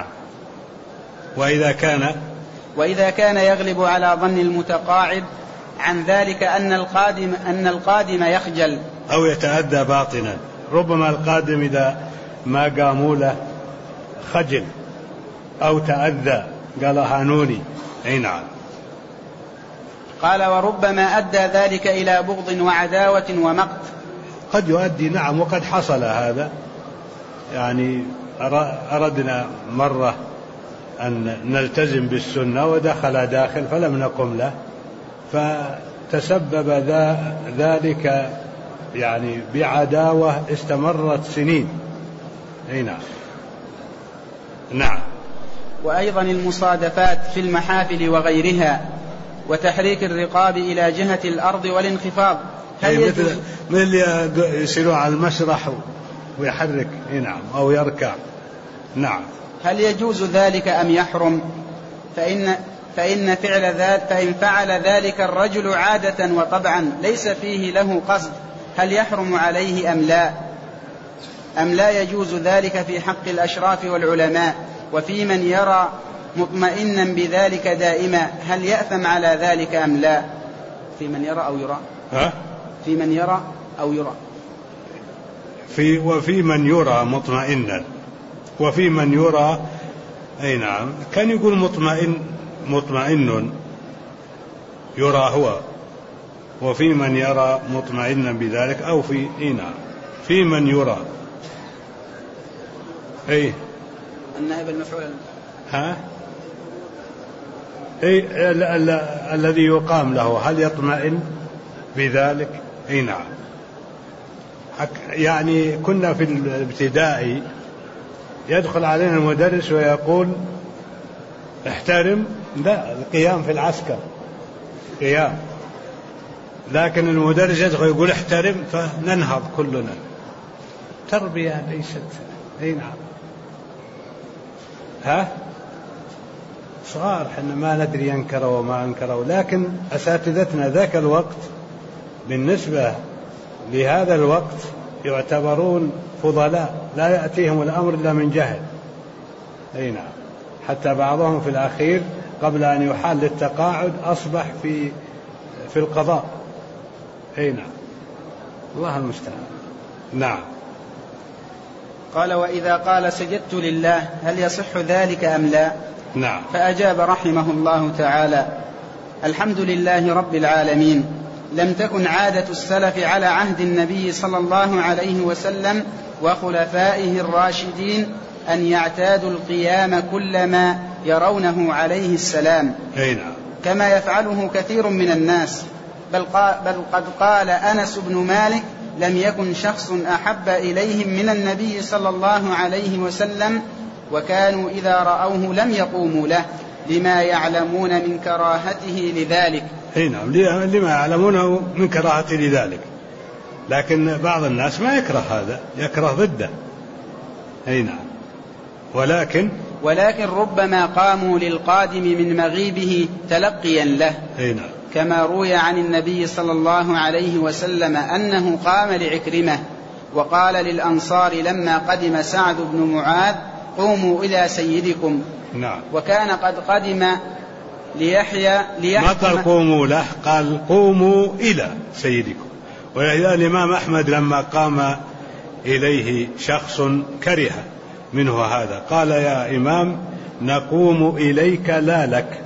وإذا كان
يغلب على ظن المتقاعد عن ذلك أن القادم يخجل
أو يتأذى باطنا، ربما القادم إذا ما قاموا له خجل أو تأذى، قال هانوني. أي نعم.
قال وربما أدى ذلك إلى بغض وعداوة ومقت.
قد يؤدي، نعم، وقد حصل هذا. يعني أردنا مرة أن نلتزم بالسنة ودخل داخل فلم نقم له، فتسبب ذلك يعني بعداوة استمرت سنين. أي نعم. نعم.
وأيضا المصادفات في المحافل وغيرها، وتحريك الرقاب إلى جهة الأرض والانخفاض.
مثل يسيروا على المسرح ويحرك. نعم، أو يركع. نعم.
هل يجوز ذلك أم يحرم؟ فإن فعل ذلك الرجل عادة وطبعا ليس فيه له قصد، هل يحرم عليه أم لا يجوز ذلك في حق الأشراف والعلماء؟ وفي من يرى مطمئنا بذلك دائما، هل يأثم على ذلك أم لا؟ في من يرى أو يرى؟ في من يرى أو يرى؟
وفي من يرى مطمئنا، وفي من يرى. أي نعم، كان يقول مطمئن يرى هو، وفي من يرى مطمئنا بذلك، أو في من يرى. أي
النائب المفعول.
الذي يقام له هل يطمئن بذلك؟ أي نعم. يعني كنا في الابتدائي يدخل علينا المدرس ويقول احترم، لا، القيام في العسكر قيام، لكن المدرس يدخل يقول احترم فننهض كلنا. تربية ليست. أي نعم. صغار حنا ما ندري ينكروا وما أنكروا، لكن أساتذتنا ذاك الوقت بالنسبة لهذا الوقت يعتبرون فضلاء، لا يأتيهم الأمر إلا من جهل. أي نعم. حتى بعضهم في الأخير قبل أن يحال للتقاعد أصبح في القضاء. أي نعم، الله المستعان. نعم.
قال وإذا قال سجدت لله هل يصح ذلك أم لا؟
نعم.
فأجاب رحمه الله تعالى الحمد لله رب العالمين، لم تكن عادة السلف على عهد النبي صلى الله عليه وسلم وخلفائه الراشدين أن يعتادوا القيام كلما يرونه عليه السلام.
أي نعم.
كما يفعله كثير من الناس، بل قد قال أنس بن مالك لم يكن شخص أحب إليهم من النبي صلى الله عليه وسلم، وكانوا إذا رأوه لم يقوموا له لما يعلمون من كراهته لذلك.
نعم، لما يعلمونه من كراهته لذلك، لكن بعض الناس ما يكره هذا، يكره ضده. نعم، ولكن
ربما قاموا للقادم من مغيبه تلقيا له.
نعم،
كما روي عن النبي صلى الله عليه وسلم أنه قام لعكرمة وقال للأنصار لما قدم سعد بن معاذ قوموا إلى سيدكم.
نعم.
وكان قد قدم ليحيى
ما قال قوموا له، قال قوموا إلى سيدكم. ولذا الإمام أحمد لما قام إليه شخص كره منه هذا قال يا إمام نقوم إليك لا لك،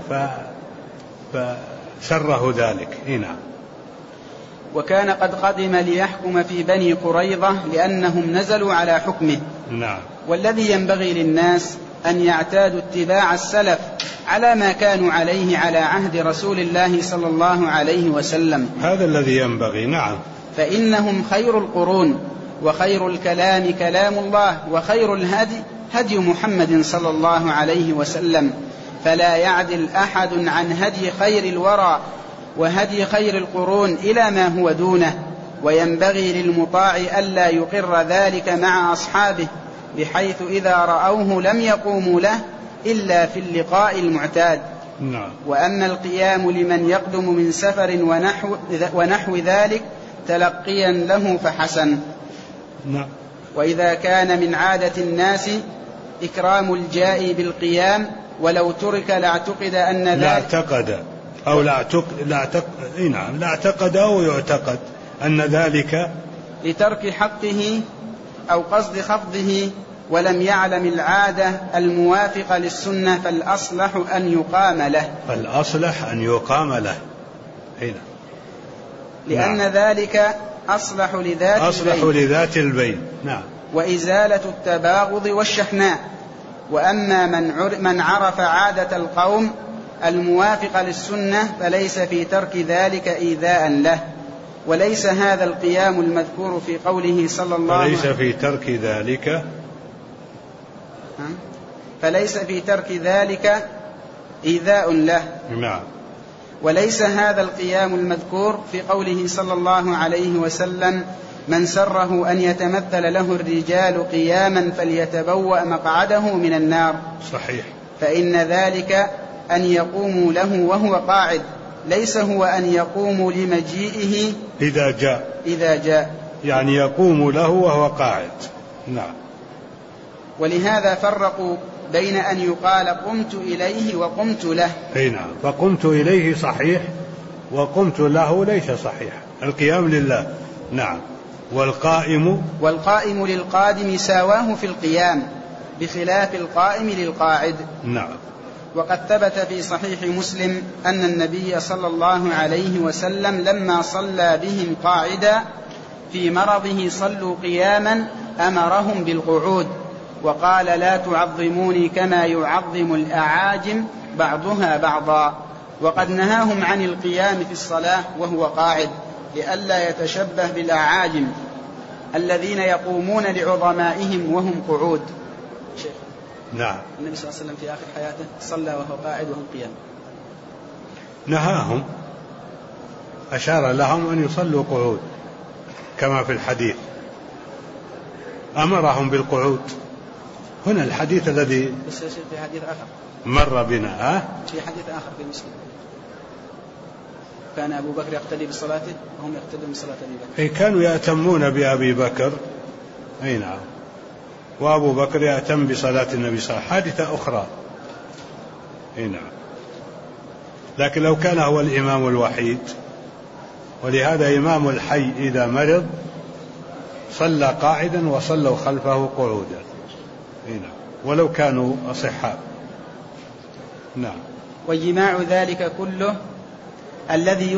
فسره ذلك. نعم.
وكان قد قدم ليحكم في بني قريظة لأنهم نزلوا على حكمه.
نعم.
والذي ينبغي للناس أن يعتادوا اتباع السلف على ما كانوا عليه على عهد رسول الله صلى الله عليه وسلم،
هذا الذي ينبغي. نعم.
فإنهم خير القرون، وخير الكلام كلام الله، وخير الهدي هدي محمد صلى الله عليه وسلم، فلا يعدل أحد عن هدي خير الورى وهدي خير القرون إلى ما هو دونه. وينبغي للمطاع ألا يقر ذلك مع أصحابه، بحيث إذا رأوه لم يقوموا له إلا في اللقاء المعتاد.
نعم.
وأما القيام لمن يقدم من سفر ونحو ذلك تلقيا له فحسن.
نعم.
وإذا كان من عادة الناس إكرام الجائي بالقيام ولو ترك لاعتقد أن ذلك
لا اعتقد أو يعتقد أن ذلك
لترك حقه أو قصد خفضه، ولم يعلم العادة الموافقة للسنة، فالأصلح أن يقام له. هنا. لأن ذلك أصلح لذات البين.
نعم.
وإزالة التباغض والشحناء. وأما من عرف عادة القوم الموافقة للسنة فليس في ترك ذلك إيذاء له. وليس هذا القيام المذكور في قوله صلى الله عليه وسلم فليس في ترك ذلك إيذاء له.
نعم.
وليس هذا القيام المذكور في قوله صلى الله عليه وسلم من سره أن يتمثل له الرجال قياما فليتبوأ مقعده من النار.
صحيح.
فإن ذلك أن يقوموا له وهو قاعد، ليس هو أن يقوموا لمجيئه إذا جاء،
يعني يقوم له وهو قاعد. نعم.
ولهذا فرقوا بين أن يقال قمت إليه وقمت له.
نعم. فقمت إليه صحيح، وقمت له ليس صحيح. القيام لله. نعم.
والقائم للقادم ساواه في القيام، بخلاف القائم للقاعد.
نعم.
وقد ثبت في صحيح مسلم أن النبي صلى الله عليه وسلم لما صلى بهم قاعدا في مرضه صلوا قياما أمرهم بالقعود، وقال لا تعظموني كما يعظم الأعاجم بعضها بعضا. وقد نهاهم عن القيام في الصلاة وهو قاعد لئلا يتشبه بالأعاجم الذين يقومون لعظمائهم وهم قعود.
نعم.
النبي صلى الله عليه وسلم في آخر حياته صلى وهو قاعد وهم قيام.
نهاهم، أشار لهم أن يصلوا قعود كما في الحديث، أمرهم بالقعود. هنا الحديث الذي
في حديث آخر
مر بنا
في حديث آخر في مسلم كان أبو بكر يقتدي بصلاته وهم يقتدون بصلاة أبي بكر.
كانوا يأتمون بأبي بكر. نعم. وأبو بكر يأتم بصلاة النبي صلى الله عليه وسلم. حادثة أخرى. نعم. لكن لو كان هو الإمام الوحيد، ولهذا إمام الحي إذا مرض صلى قاعدا وصلوا خلفه قعودا. نعم. ولو كانوا أصحاء. نعم.
وجماع ذلك كله الذي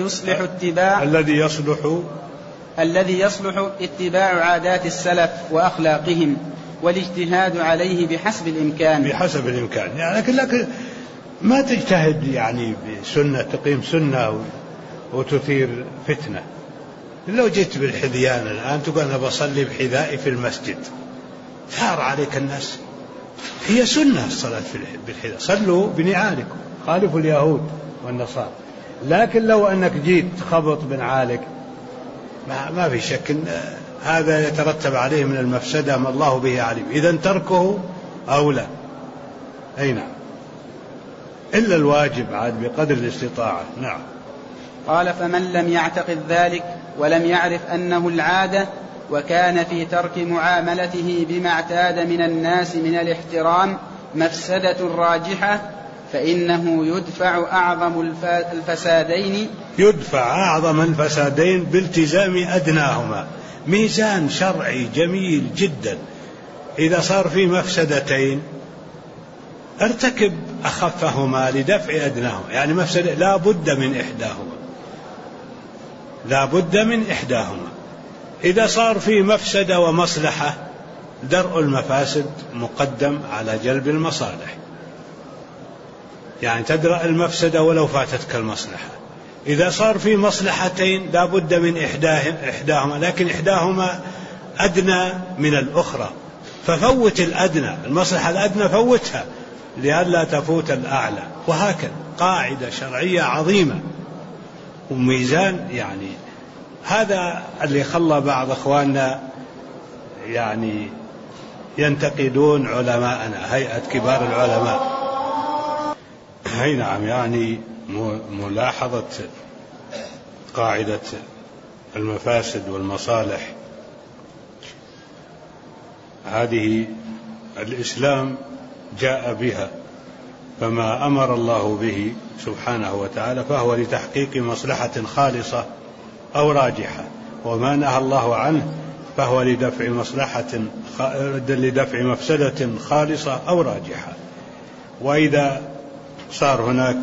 يصلح اتباع عادات السلف وأخلاقهم والاجتهاد عليه بحسب الإمكان.
يعني لكن ما تجتهد يعني بسنة تقيم سنة وتثير فتنة. لو جيت بالحذيان الآن تقول أنا بصلي بحذائي في المسجد، ثار عليك الناس. هي سنة الصلاة بالحذاء، صلوا بنعالكم، خالفوا اليهود والنصارى. لكن لو أنك جيت خبط بنعالك ما في شك هذا يترتب عليه من المفسدة ما الله به عليم، إذن تركه أولى. أي نعم، إلا الواجب عاد بقدر الاستطاعة. نعم.
قال: فمن لم يعتقد ذلك ولم يعرف أنه العادة وكان في ترك معاملته بما اعتاد من الناس من الاحترام مفسدة راجحة فإنه يدفع أعظم الفسادين بالتزام أدناهما. ميزان شرعي جميل جدا. إذا صار في مفسدتين ارتكب أخفهما لدفع أدناهما، يعني مفسدة لا بد من إحداهما. إذا صار في مفسدة ومصلحة درء المفاسد مقدم على جلب المصالح، يعني تدرأ المفسدة ولو فاتتك المصلحة. إذا صار في مصلحتين لا بد من إحداهما، لكن إحداهما أدنى من الأخرى، ففوت الأدنى، المصلحة الأدنى فوتها لئلا تفوت الأعلى. وهكذا قاعدة شرعية عظيمة وميزان. يعني هذا اللي خلى بعض أخواننا يعني ينتقدون علماءنا، هيئة كبار العلماء. هي نعم، يعني ملاحظة قاعدة المفاسد والمصالح هذه الإسلام جاء بها، فما أمر الله به سبحانه وتعالى فهو لتحقيق مصلحة خالصة أو راجحة، وما نهى الله عنه فهو لدفع مفسدة خالصة أو راجحة. وإذا صار هناك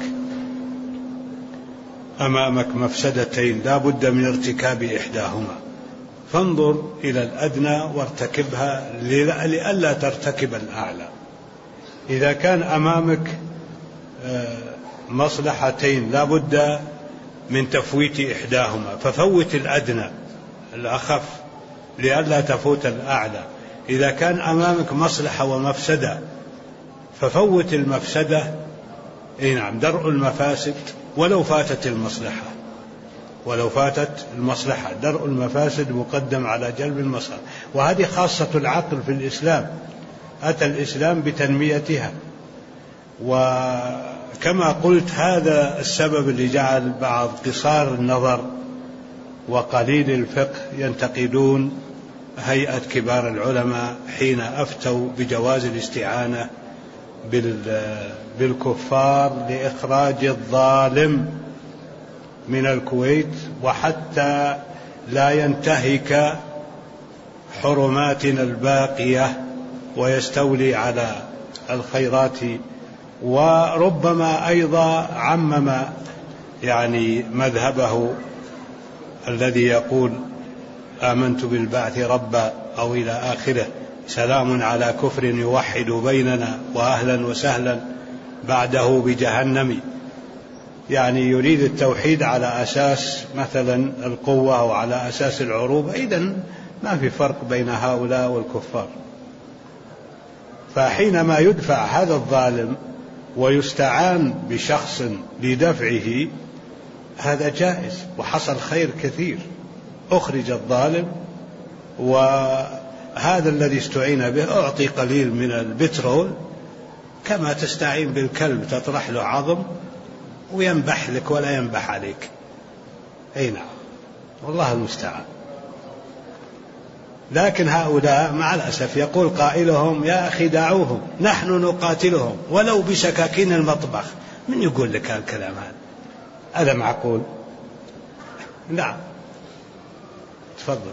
أمامك مفسدتين لا بد من ارتكاب إحداهما، فانظر إلى الأدنى وارتكبها لئلا ترتكب الأعلى. إذا كان أمامك مصلحتين لا بد من تفويت إحداهما ففوت الأدنى الأخف لئلا تفوت الأعلى. إذا كان أمامك مصلحة ومفسدة ففوت المفسدة. أي نعم، درء المفاسد ولو فاتت المصلحة درء المفاسد مقدم على جلب المصلحة. وهذه خاصة العقل في الإسلام، أتى الإسلام بتنميتها. وكما قلت هذا السبب اللي جعل بعض قصار النظر وقليل الفقه ينتقدون هيئة كبار العلماء حين أفتوا بجواز الاستعانة بالكفار لإخراج الظالم من الكويت، وحتى لا ينتهك حرماتنا الباقية ويستولي على الخيرات. وربما أيضا عمم يعني مذهبه الذي يقول آمنت بالبعث ربا أو إلى آخره، سلام على كفر يوحد بيننا وأهلا وسهلا بعده بجهنم. يعني يريد التوحيد على أساس مثلا القوة أو على أساس العروبة. إذن ما في فرق بين هؤلاء والكفار. فحينما يدفع هذا الظالم ويستعان بشخص لدفعه هذا جائز، وحصل خير كثير، أخرج الظالم، وهذا الذي استعين به أعطي قليل من البترول كما تستعين بالكلب تطرح له عظم وينبح لك ولا ينبح عليك. أي نعم، والله المستعان. لكن هؤلاء مع الأسف يقول قائلهم يا أخي دعوهم نحن نقاتلهم ولو بسكاكين المطبخ. من يقول لك هالكلام هذا معقول؟ نعم، تفضل.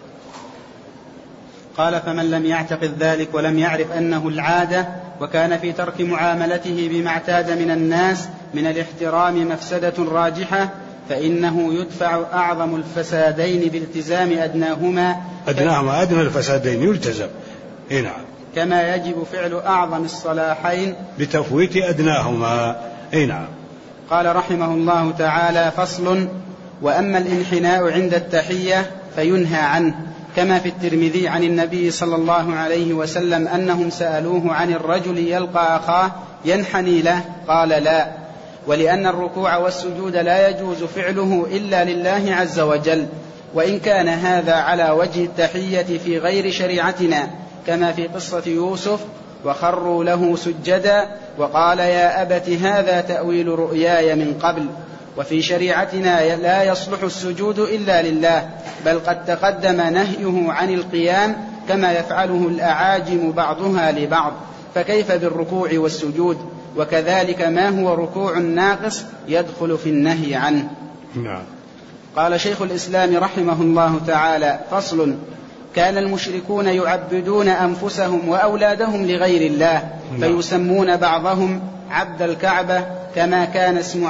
قال: فمن لم يعتقد ذلك ولم يعرف أنه العادة وكان في ترك معاملته بما اعتاد من الناس من الاحترام مفسدة راجحة فإنه يدفع أعظم الفسادين بالتزام أدناهما.
أدنى الفسادين يلتزم. نعم،
كما يجب فعل أعظم الصلاحين
بتفويت أدناهما. نعم.
قال رحمه الله تعالى: فصل: وأما الانحناء عند التحية فينهى عنه، كما في الترمذي عن النبي صلى الله عليه وسلم أنهم سألوه عن الرجل يلقى أخاه ينحني له قال لا، ولأن الركوع والسجود لا يجوز فعله إلا لله عز وجل، وإن كان هذا على وجه التحية في غير شريعتنا، كما في قصة يوسف وخروا له سجدا وقال يا أبت هذا تأويل رؤياي من قبل. وفي شريعتنا لا يصلح السجود إلا لله، بل قد تقدم نهيه عن القيام كما يفعله الأعاجم بعضها لبعض، فكيف بالركوع والسجود؟ وكذلك ما هو ركوع ناقص يدخل في النهي عنه.
نعم.
قال شيخ الإسلام رحمه الله تعالى: فصل: كان المشركون يعبدون أنفسهم وأولادهم لغير الله، فيسمون بعضهم عبد الكعبة كما كان اسم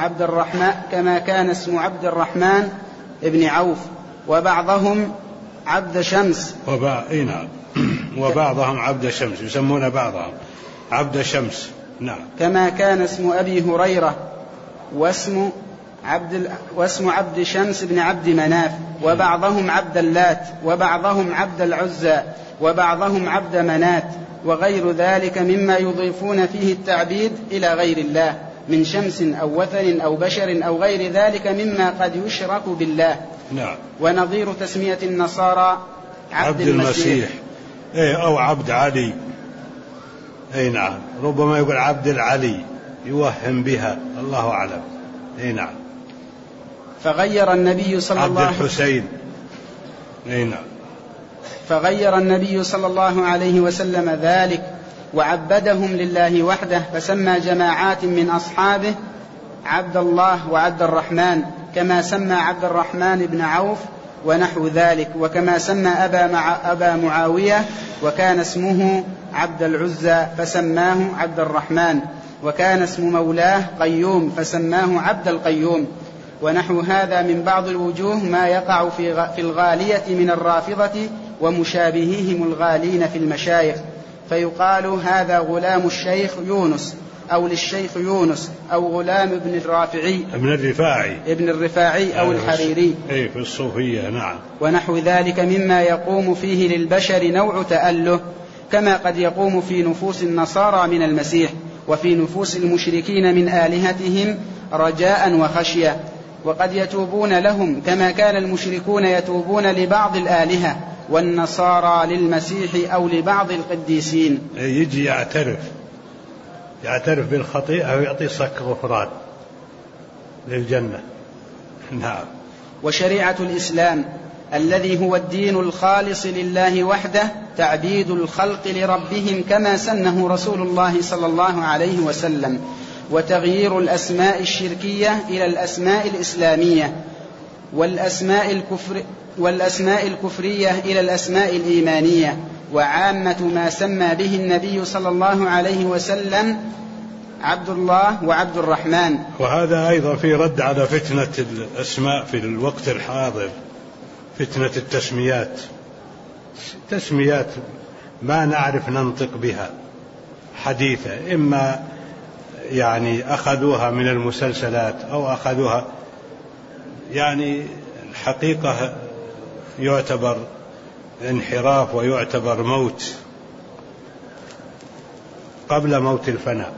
عبد الرحمن ابن عوف، وبعضهم عبد شمس،
وبعضهم عبد شمس، يسمون بعضهم عبد شمس. نعم.
كما كان اسم أبي هريرة واسم عبد شمس بن عبد مناف، وبعضهم عبد اللات، وبعضهم عبد العزى، وبعضهم عبد منات، وغير ذلك مما يضيفون فيه التعبيد إلى غير الله من شمس أو وثن أو بشر أو غير ذلك مما قد يشرك بالله.
نعم.
ونظير تسمية النصارى
عبد المسيح أو عبد علي. أي نعم، ربما يقول عبد العلي يوهم بها، الله أعلم. أي نعم.
فغير النبي صلى الله
عبد الحسين. أي نعم.
فغير النبي صلى الله عليه وسلم ذلك وعبدهم لله وحده، فسمى جماعات من أصحابه عبد الله وعبد الرحمن، كما سمى عبد الرحمن بن عوف ونحو ذلك، وكما سمى أبا معاوية وكان اسمه عبد العزى فسماه عبد الرحمن، وكان اسم مولاه قيوم فسماه عبد القيوم، ونحو هذا من بعض الوجوه ما يقع في الغالية من الرافضة ومشابهيهم الغالين في المشايخ، فيقال هذا غلام الشيخ يونس، أو للشيخ يونس، أو غلام ابن الرفاعي أو الحريري
في الصوفية. نعم.
ونحو ذلك مما يقوم فيه للبشر نوع تأله، كما قد يقوم في نفوس النصارى من المسيح، وفي نفوس المشركين من آلهتهم رجاء وخشية، وقد يتوبون لهم كما كان المشركون يتوبون لبعض الآلهة، والنصارى للمسيح أو لبعض القديسين.
يجي يعترف بالخطيئة ويعطي صك غفران للجنة. نعم.
وشريعة الإسلام الذي هو الدين الخالص لله وحده تعبيد الخلق لربهم كما سنه رسول الله صلى الله عليه وسلم، وتغيير الأسماء الشركية إلى الأسماء الإسلامية، والأسماء الكفرية إلى الأسماء الإيمانية، وعامة ما سمى به النبي صلى الله عليه وسلم عبد الله وعبد الرحمن.
وهذا أيضا في رد على فتنة الأسماء في الوقت الحاضر، فتنة تسميات ما نعرف ننطق بها حديثة، إما يعني أخذوها من المسلسلات أو أخذوها، يعني الحقيقة يعتبر انحراف ويعتبر موت قبل موت الفناء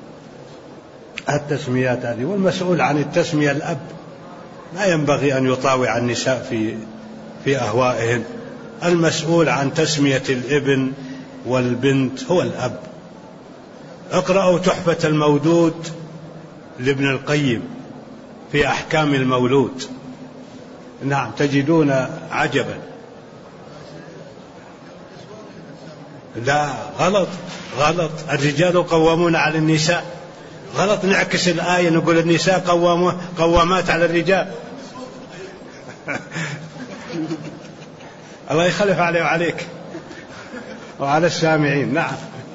التسميات هذه. والمسؤول عن التسمية الأب، لا ينبغي أن يطاوع النساء في أهوائهن. المسؤول عن تسمية الابن والبنت هو الأب. اقرأوا تحفة المولود لابن القيم في أحكام المولود. نعم، تجدون عجبا. لا، غلط. الرجال قوامون على النساء، غلط. نعكس الآية نقول النساء قوامات على الرجال. الله يخلف علي وعليك وعلى السامعين. نعم.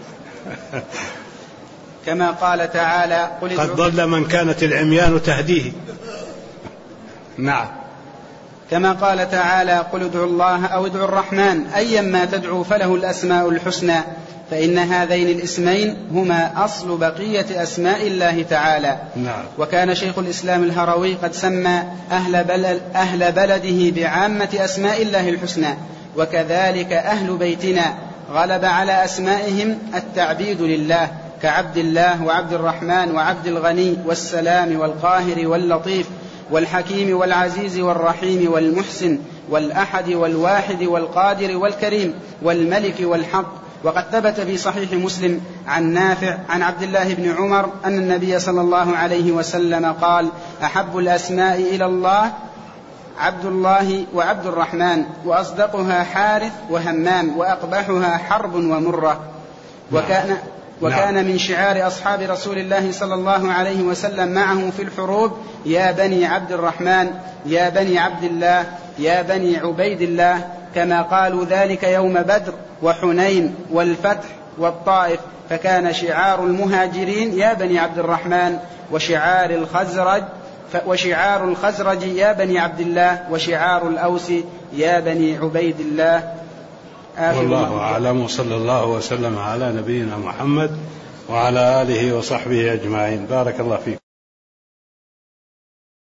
كما قال تعالى
قد ضل من كانت العميان تهديه. نعم.
كما قال تعالى: قل ادعوا الله أو ادعوا الرحمن أيما تدعوا فله الأسماء الحسنى، فإن هذين الاسمين هما أصل بقية أسماء الله تعالى.
نعم.
وكان شيخ الإسلام الهروي قد سمى أهل بلده بعامة أسماء الله الحسنى، وكذلك أهل بيتنا غلب على أسمائهم التعبيد لله، كعبد الله وعبد الرحمن وعبد الغني والسلام والقاهر واللطيف والحكيم والعزيز والرحيم والمحسن والأحد والواحد والقادر والكريم والملك والحق. وقد ثبت في صحيح مسلم عن نافع عن عبد الله بن عمر أن النبي صلى الله عليه وسلم قال: أحب الأسماء إلى الله عبد الله وعبد الرحمن، وأصدقها حارث وهمام، وأقبحها حرب ومرة. وكان من شعار أصحاب رسول الله صلى الله عليه وسلم معه في الحروب: يا بني عبد الرحمن، يا بني عبد الله، يا بني عبيد الله، كما قالوا ذلك يوم بدر وحنين والفتح والطائف. فكان شعار المهاجرين: يا بني عبد الرحمن، وشعار الخزرج يا بني عبد الله، وشعار الأوس يا بني عبيد الله.
والله أعلم، وصلى الله وسلم على نبينا محمد وعلى آله وصحبه أجمعين. بارك الله فيك.